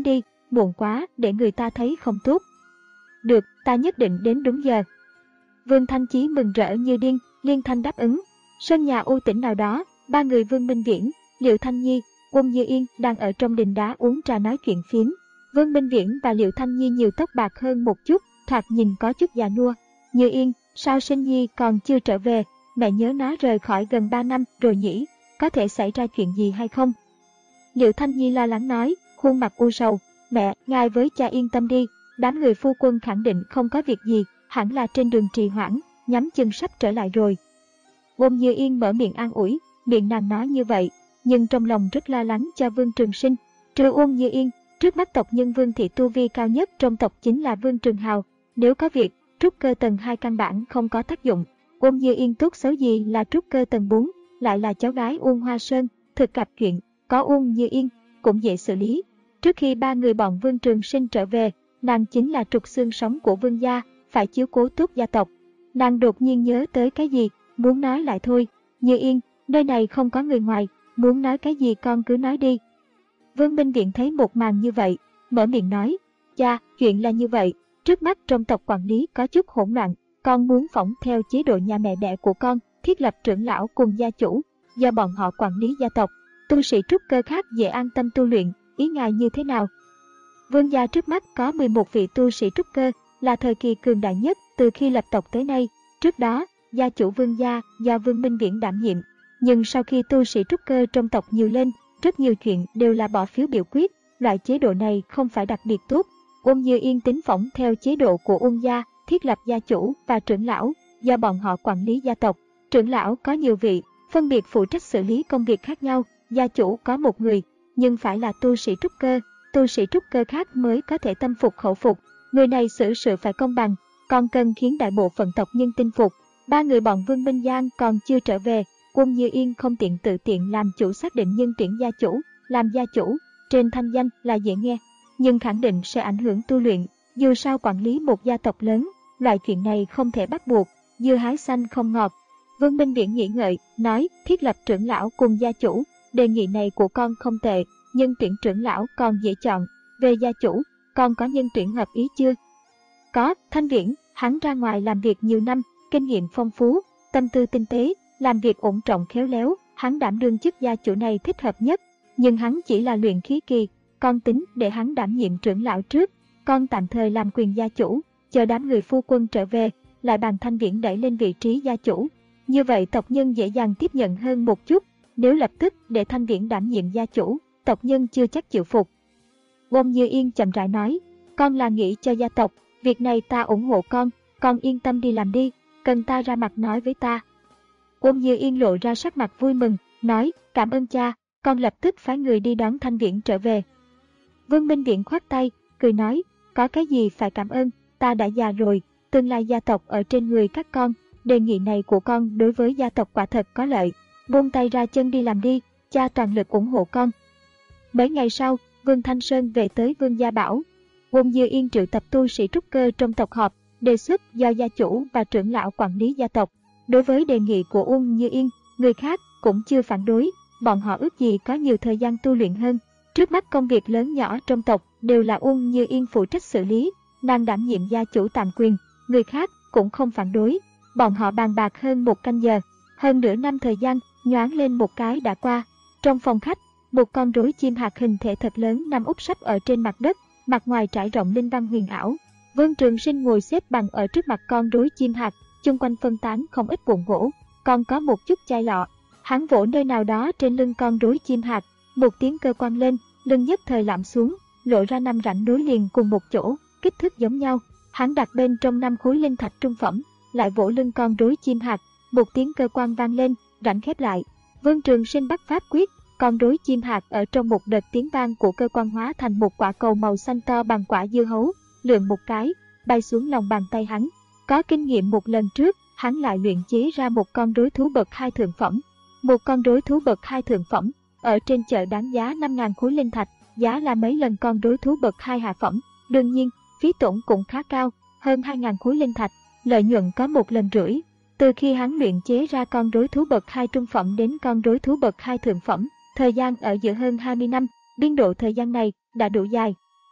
[SPEAKER 1] muộn quá để người ta thấy không tốt. Được, ta nhất định đến đúng giờ. Vương Thanh Chí mừng rỡ như điên, liên thanh đáp ứng. Sân nhà u tĩnh nào đó, ba người Vương Minh Viễn, Liệu Thanh Nhi, Uông Như Yên đang ở trong đình đá uống trà nói chuyện phiếm. Vương Minh Viễn và Liệu Thanh Nhi nhiều tóc bạc hơn một chút, thoạt nhìn có chút già nua. Như Yên, sao Sinh Nhi còn chưa trở về, mẹ nhớ nó rời khỏi gần ba năm rồi nhỉ, có thể xảy ra chuyện gì hay không? Liệu Thanh Nhi lo lắng nói, khuôn mặt u sầu, mẹ, ngài với cha yên tâm đi, đám người phu quân khẳng định không có việc gì, hẳn là trên đường trì hoãn, nhắm chân sắp trở lại rồi. Uông Như Yên mở miệng an ủi, miệng nàng nói như vậy, nhưng trong lòng rất lo lắng cho Vương Trường Sinh. Trừ Uông Như Yên, trước mắt tộc nhân Vương thị tu vi cao nhất trong tộc chính là Vương Trường Hào, nếu có việc, trúc cơ tầng hai căn bản không có tác dụng. Uông Như Yên tốt xấu gì là trúc cơ tầng bốn, lại là cháu gái Uông Hoa Sơn, thực gặp chuyện, có Uông Như Yên, cũng dễ xử lý. Trước khi ba người bọn Vương Trường Sinh trở về, nàng chính là trục xương sống của Vương gia, phải chiếu cố tốt gia tộc. Nàng đột nhiên nhớ tới cái gì, muốn nói lại thôi. Như Yên, nơi này không có người ngoài, muốn nói cái gì con cứ nói đi. Vương Minh Viễn thấy một màn như vậy, mở miệng nói, cha, chuyện là như vậy, trước mắt trong tộc quản lý có chút hỗn loạn, con muốn phỏng theo chế độ nhà mẹ đẻ của con, thiết lập trưởng lão cùng gia chủ, do bọn họ quản lý gia tộc, tu sĩ trúc cơ khác dễ an tâm tu luyện, ý ngài như thế nào? Vương gia trước mắt có mười một vị tu sĩ trúc cơ, là thời kỳ cường đại nhất từ khi lập tộc tới nay. Trước đó, gia chủ Vương gia do Vương Minh Viễn đảm nhiệm, nhưng sau khi tu sĩ trúc cơ trong tộc nhiều lên, rất nhiều chuyện đều là bỏ phiếu biểu quyết, loại chế độ này không phải đặc biệt tốt. Uông Như Yên tính phỏng theo chế độ của Uông gia, thiết lập gia chủ và trưởng lão, do bọn họ quản lý gia tộc. Trưởng lão có nhiều vị, phân biệt phụ trách xử lý công việc khác nhau, gia chủ có một người, nhưng phải là tu sĩ trúc cơ, tu sĩ trúc cơ khác mới có thể tâm phục khẩu phục. Người này xử sự phải công bằng, còn cần khiến đại bộ phận tộc nhân tin phục. Ba người bọn Vương Minh Giang còn chưa trở về, Uông Như Yên không tiện tự tiện làm chủ xác định nhân tuyển gia chủ, làm gia chủ, trên thanh danh là dễ nghe, nhưng khẳng định sẽ ảnh hưởng tu luyện, dù sao quản lý một gia tộc lớn, loại chuyện này không thể bắt buộc, dưa hái xanh không ngọt. Vương Minh Viễn nghĩ ngợi, nói, thiết lập trưởng lão cùng gia chủ, đề nghị này của con không tệ, nhưng tuyển trưởng lão còn dễ chọn, về gia chủ, con có nhân tuyển hợp ý chưa? Có, Thanh Viễn, hắn ra ngoài làm việc nhiều năm, kinh nghiệm phong phú, tâm tư tinh tế, làm việc ổn trọng khéo léo, hắn đảm đương chức gia chủ này thích hợp nhất, nhưng hắn chỉ là luyện khí kỳ, con tính để hắn đảm nhiệm trưởng lão trước, con tạm thời làm quyền gia chủ, chờ đám người phu quân trở về, lại bàn Thanh Viễn đẩy lên vị trí gia chủ. Như vậy tộc nhân dễ dàng tiếp nhận hơn một chút, nếu lập tức để Thanh Viễn đảm nhiệm gia chủ, tộc nhân chưa chắc chịu phục. Uông Như Yên chậm rãi nói, con là nghĩ cho gia tộc, việc này ta ủng hộ con, con yên tâm đi làm đi, cần ta ra mặt nói với ta. Uông Như Yên lộ ra sắc mặt vui mừng, nói, cảm ơn cha, con lập tức phái người đi đón Thanh Viễn trở về. Vương Minh Viễn khoát tay, cười nói, có cái gì phải cảm ơn, ta đã già rồi, tương lai gia tộc ở trên người các con, đề nghị này của con đối với gia tộc quả thật có lợi, buông tay ra chân đi làm đi, cha toàn lực ủng hộ con. Mấy ngày sau, Vương Thanh Sơn về tới Vương Gia Bảo. Uông Như Yên triệu tập tu sĩ trúc cơ trong tộc họp, đề xuất do gia chủ và trưởng lão quản lý gia tộc. Đối với đề nghị của Uông Như Yên, người khác cũng chưa phản đối, bọn họ ước gì có nhiều thời gian tu luyện hơn. Trước mắt công việc lớn nhỏ trong tộc đều là Uông Như Yên phụ trách xử lý, nàng đảm nhiệm gia chủ tạm quyền, người khác cũng không phản đối. Bọn họ bàn bạc hơn một canh giờ, hơn nửa năm thời gian, nhoáng lên một cái đã qua. Trong phòng khách, một con rối chim hạt hình thể thật lớn nằm úp sấp ở trên mặt đất, mặt ngoài trải rộng linh văn huyền ảo. Vương Trường Sinh ngồi xếp bằng ở trước mặt con rối chim hạt, chung quanh phân tán không ít vụn gỗ, còn có một chút chai lọ. Hắn vỗ nơi nào đó trên lưng con rối chim hạt, một tiếng cơ quan lên, lưng nhất thời lạm xuống, lộ ra năm rãnh nối liền cùng một chỗ, kích thước giống nhau. Hắn đặt bên trong năm khối linh thạch trung phẩm, lại vỗ lưng con rối chim hạt, một tiếng cơ quan vang lên, rãnh khép lại. Vương Trường Sinh bắt pháp quyết, con rối chim hạt ở trong một đợt tiếng vang của cơ quan hóa thành một quả cầu màu xanh to bằng quả dưa hấu, lượn một cái, bay xuống lòng bàn tay hắn. Có kinh nghiệm một lần trước, hắn lại luyện chế ra một con rối thú bậc hai thượng phẩm. Một con rối thú bậc hai thượng phẩm, ở trên chợ đáng giá năm nghìn khối linh thạch, giá là mấy lần con rối thú bậc hai hạ phẩm. Đương nhiên, phí tổn cũng khá cao, hơn hai nghìn khối linh thạch, lợi nhuận có một lần rưỡi. Từ khi hắn luyện chế ra con rối thú bậc hai trung phẩm đến con rối thú bậc hai thượng phẩm, thời gian ở giữa hơn hai mươi năm, biên độ thời gian này đã đủ dài.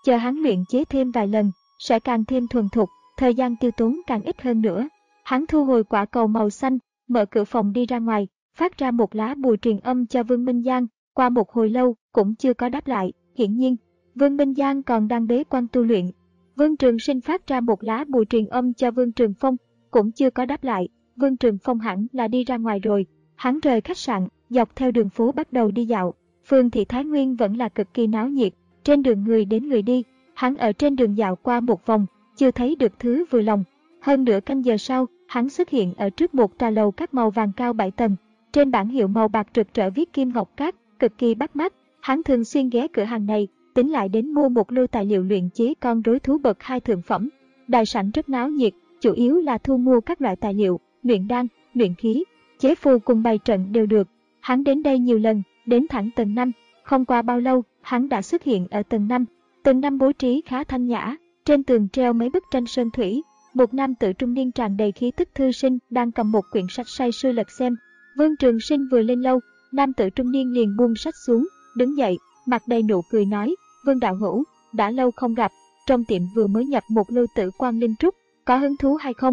[SPEAKER 1] chờ hắn luyện chế thêm vài lần, sẽ càng thêm thuần thục, thời gian tiêu tốn càng ít hơn nữa. Hắn thu hồi quả cầu màu xanh, mở cửa phòng đi ra ngoài, phát ra một lá bùa truyền âm cho Vương Minh Giang, qua một hồi lâu cũng chưa có đáp lại. Hiển nhiên, Vương Minh Giang còn đang bế quan tu luyện. Vương Trường Sinh phát ra một lá bùa truyền âm cho Vương Trường Phong, cũng chưa có đáp lại. Vương Trường Phong hẳn là đi ra ngoài rồi. Hắn rời khách sạn, dọc theo đường phố bắt đầu đi dạo. Phường thị Thái Nguyên vẫn là cực kỳ náo nhiệt, trên đường người đến người đi. Hắn ở trên đường dạo qua một vòng, chưa thấy được thứ vừa lòng. Hơn nửa canh giờ sau, hắn xuất hiện ở trước một tòa lầu các màu vàng cao bảy tầng. Trên bảng hiệu màu bạc rực rỡ viết Kim Ngọc Các, cực kỳ bắt mắt. Hắn thường xuyên ghé cửa hàng này, tính lại đến mua một lô tài liệu luyện chế con rối thú bậc hai thượng phẩm. Đại sảnh rất náo nhiệt, chủ yếu là thu mua các loại tài liệu, luyện đan, luyện khí, chế phù cùng bày trận đều được. Hắn đến đây nhiều lần, đến thẳng tầng năm. Không qua bao lâu, hắn đã xuất hiện ở tầng năm. Tầng năm bố trí khá thanh nhã, trên tường treo mấy bức tranh sơn thủy. Một nam tử trung niên tràn đầy khí tức thư sinh đang cầm một quyển sách say sưa lật xem. Vương Trường Sinh vừa lên lâu, nam tử trung niên liền buông sách xuống, đứng dậy, mặt đầy nụ cười nói: Vương đạo hữu, đã lâu không gặp, trong tiệm vừa mới nhập một lô tử quan linh trúc, có hứng thú hay không?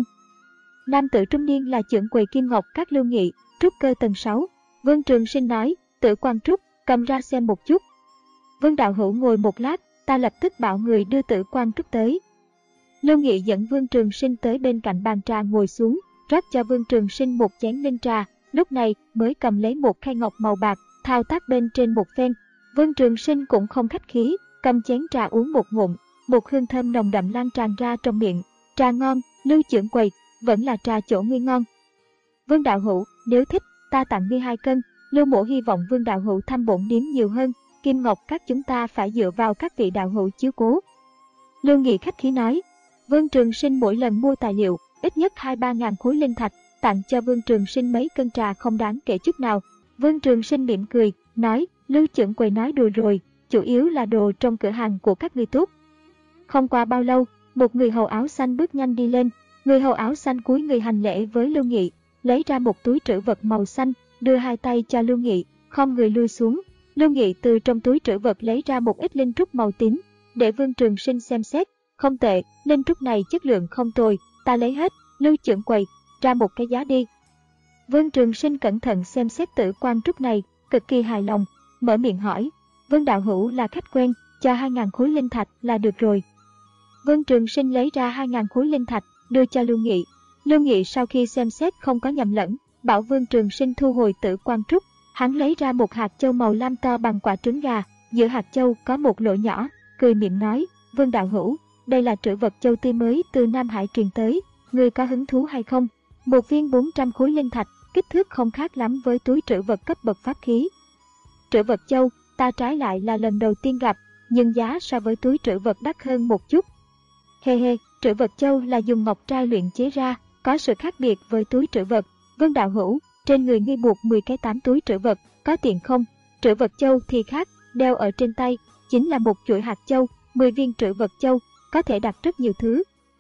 [SPEAKER 1] Nam tử trung niên là trưởng quầy Kim Ngọc Các Lưu Nghị, trúc cơ tầng sáu. Vương Trường Sinh nói: Tử quan trúc, cầm ra xem một chút. Vương đạo hữu ngồi một lát, ta lập tức bảo người đưa tử quan trúc tới. Lưu Nghị dẫn Vương Trường Sinh tới bên cạnh bàn trà ngồi xuống, rót cho Vương Trường Sinh một chén linh trà, lúc này mới cầm lấy một khay ngọc màu bạc, thao tác bên trên một phen. Vương Trường Sinh cũng không khách khí, cầm chén trà uống một ngụm, một hương thơm nồng đậm lan tràn ra trong miệng. Trà ngon, Lưu trưởng quầy, vẫn là trà chỗ ngươi ngon. Vương đạo hữu, nếu thích, ta tặng ngươi hai cân. Lưu mỗ hy vọng Vương đạo hữu thăm bổn điếm nhiều hơn, Kim Ngọc Các chúng ta phải dựa vào các vị đạo hữu chiếu cố. Lưu Nghị khách khí nói. Vương Trường Sinh mỗi lần mua tài liệu, ít nhất hai ba ngàn khối linh thạch, tặng cho Vương Trường Sinh mấy cân trà không đáng kể chút nào. Vương Trường Sinh mỉm cười, nói: Lưu trưởng quầy nói đùa rồi, chủ yếu là đồ trong cửa hàng của các ngươi tốt. Không qua bao lâu, một người hầu áo xanh bước nhanh đi lên. Người hầu áo xanh cúi người hành lễ với Lưu Nghị, lấy ra một túi trữ vật màu xanh, đưa hai tay cho Lưu Nghị, không người lui xuống. Lưu Nghị từ trong túi trữ vật lấy ra một ít linh trúc màu tím, để Vương Trường Sinh xem xét. Không tệ, linh trúc này chất lượng không tồi, ta lấy hết. Lưu trưởng quầy, ra một cái giá đi. Vương Trường Sinh cẩn thận xem xét tử quan trúc này, cực kỳ hài lòng, mở miệng hỏi: Vương đạo hữu là khách quen, cho hai ngàn khối linh thạch là được rồi. Vương Trường Sinh lấy ra hai ngàn khối linh thạch, đưa cho Lưu Nghị. Lưu Nghị sau khi xem xét không có nhầm lẫn, bảo Vương Trường Sinh thu hồi tử quan trúc. Hắn lấy ra một hạt châu màu lam to bằng quả trứng gà, giữa hạt châu có một lỗ nhỏ, cười miệng nói: Vương đạo hữu, đây là trữ vật châu tươi mới từ Nam Hải truyền tới, người có hứng thú hay không? Một viên bốn trăm khối linh thạch, kích thước không khác lắm với túi trữ vật cấp bậc pháp khí. Trữ vật châu, ta trái lại là lần đầu tiên gặp, nhưng giá so với túi trữ vật đắt hơn một chút. Hê hê, trữ vật châu là dùng ngọc trai luyện chế ra, có sự khác biệt với túi trữ vật. Vương đạo hữu, trên người ngươi buộc mười cái tám túi trữ vật, có tiền không? Trữ vật châu thì khác, đeo ở trên tay, chính là một chuỗi hạt châu, mười viên trữ vật châu, có thể đặt rất nhiều thứ.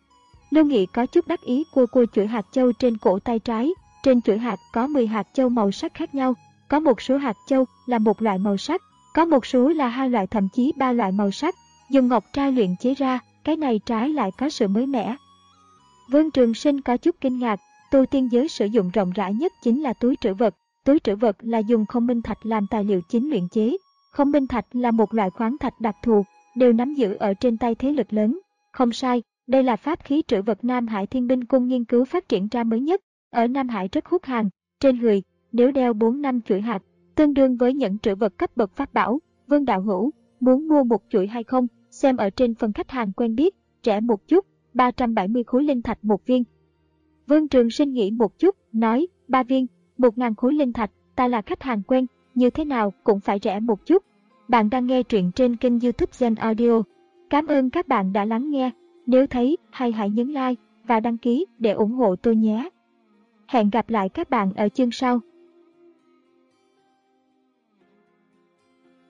[SPEAKER 1] Lưu Nghị có chút đắc ý cua cua chuỗi hạt châu trên cổ tay trái, trên chuỗi hạt có mười hạt châu màu sắc khác nhau, có một số hạt châu là một loại màu sắc, có một số là hai loại thậm chí ba loại màu sắc, dùng ngọc trai luyện chế ra, cái này trái lại có sự mới mẻ. Vương Trường Sinh có chút kinh ngạc, tu tiên giới sử dụng rộng rãi nhất chính là túi trữ vật, túi trữ vật là dùng không minh thạch làm tài liệu chính luyện chế, không minh thạch là một loại khoáng thạch đặc thù, đều nắm giữ ở trên tay thế lực lớn. Không sai, đây là pháp khí trữ vật Nam Hải Thiên Binh Cung nghiên cứu phát triển ra mới nhất, ở Nam Hải rất hút hàng, trên người, nếu đeo bốn năm chuỗi hạt, tương đương với những trữ vật cấp bậc pháp bảo. Vương đạo hữu, muốn mua một chuỗi hay không, xem ở trên phần khách hàng quen biết, rẻ một chút, ba trăm bảy mươi khối linh thạch một viên. Vương Trường Sinh nghĩ một chút, nói, ba viên, một ngàn khối linh thạch, ta là khách hàng quen, như thế nào cũng phải rẻ một chút. Bạn đang nghe truyện trên kênh YouTube Gen Audio. Cảm ơn các bạn đã lắng nghe. Nếu thấy hay hãy nhấn like và đăng ký để ủng hộ tôi nhé. Hẹn gặp lại các bạn ở chương sau.